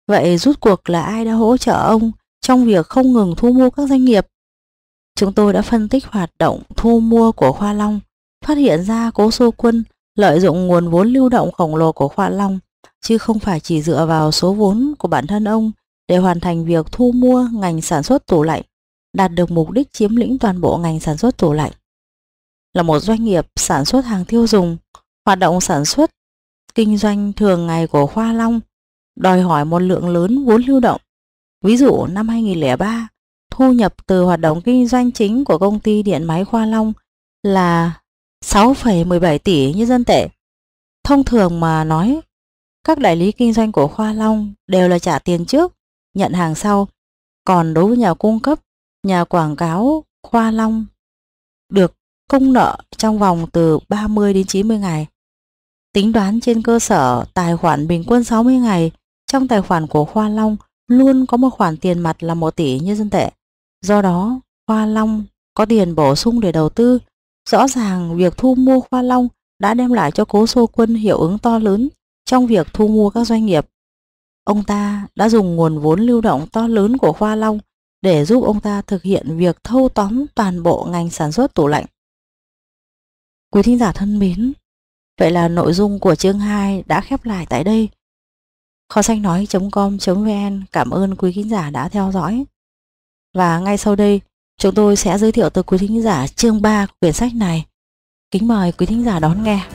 Vậy rút cuộc là ai đã hỗ trợ ông trong việc không ngừng thu mua các doanh nghiệp? Chúng tôi đã phân tích hoạt động thu mua của Khoa Long, phát hiện ra Cố Xô Quân lợi dụng nguồn vốn lưu động khổng lồ của Khoa Long, chứ không phải chỉ dựa vào số vốn của bản thân ông để hoàn thành việc thu mua ngành sản xuất tủ lạnh, đạt được mục đích chiếm lĩnh toàn bộ ngành sản xuất tủ lạnh. Là một doanh nghiệp sản xuất hàng tiêu dùng, hoạt động sản xuất, kinh doanh thường ngày của Khoa Long đòi hỏi một lượng lớn vốn lưu động. Ví dụ năm hai nghìn không trăm lẻ ba, thu nhập từ hoạt động kinh doanh chính của công ty điện máy Khoa Long là sáu phẩy mười bảy tỷ nhân dân tệ. Thông thường mà nói, các đại lý kinh doanh của Khoa Long đều là trả tiền trước, nhận hàng sau. Còn đối với nhà cung cấp, nhà quảng cáo Khoa Long được công nợ trong vòng từ ba mươi đến chín mươi ngày. Tính toán trên cơ sở tài khoản bình quân sáu mươi ngày, trong tài khoản của Khoa Long luôn có một khoản tiền mặt là một tỷ nhân dân tệ. Do đó, Khoa Long có tiền bổ sung để đầu tư. Rõ ràng việc thu mua Khoa Long đã đem lại cho Cố Xô Quân hiệu ứng to lớn trong việc thu mua các doanh nghiệp. Ông ta đã dùng nguồn vốn lưu động to lớn của Khoa Long để giúp ông ta thực hiện việc thâu tóm toàn bộ ngành sản xuất tủ lạnh. Quý thính giả thân mến, vậy là nội dung của chương hai đã khép lại tại đây. Kho sách nói chấm com chấm vn cảm ơn quý thính giả đã theo dõi. Và ngay sau đây, chúng tôi sẽ giới thiệu tới quý thính giả chương ba của quyển sách này. Kính mời quý thính giả đón nghe.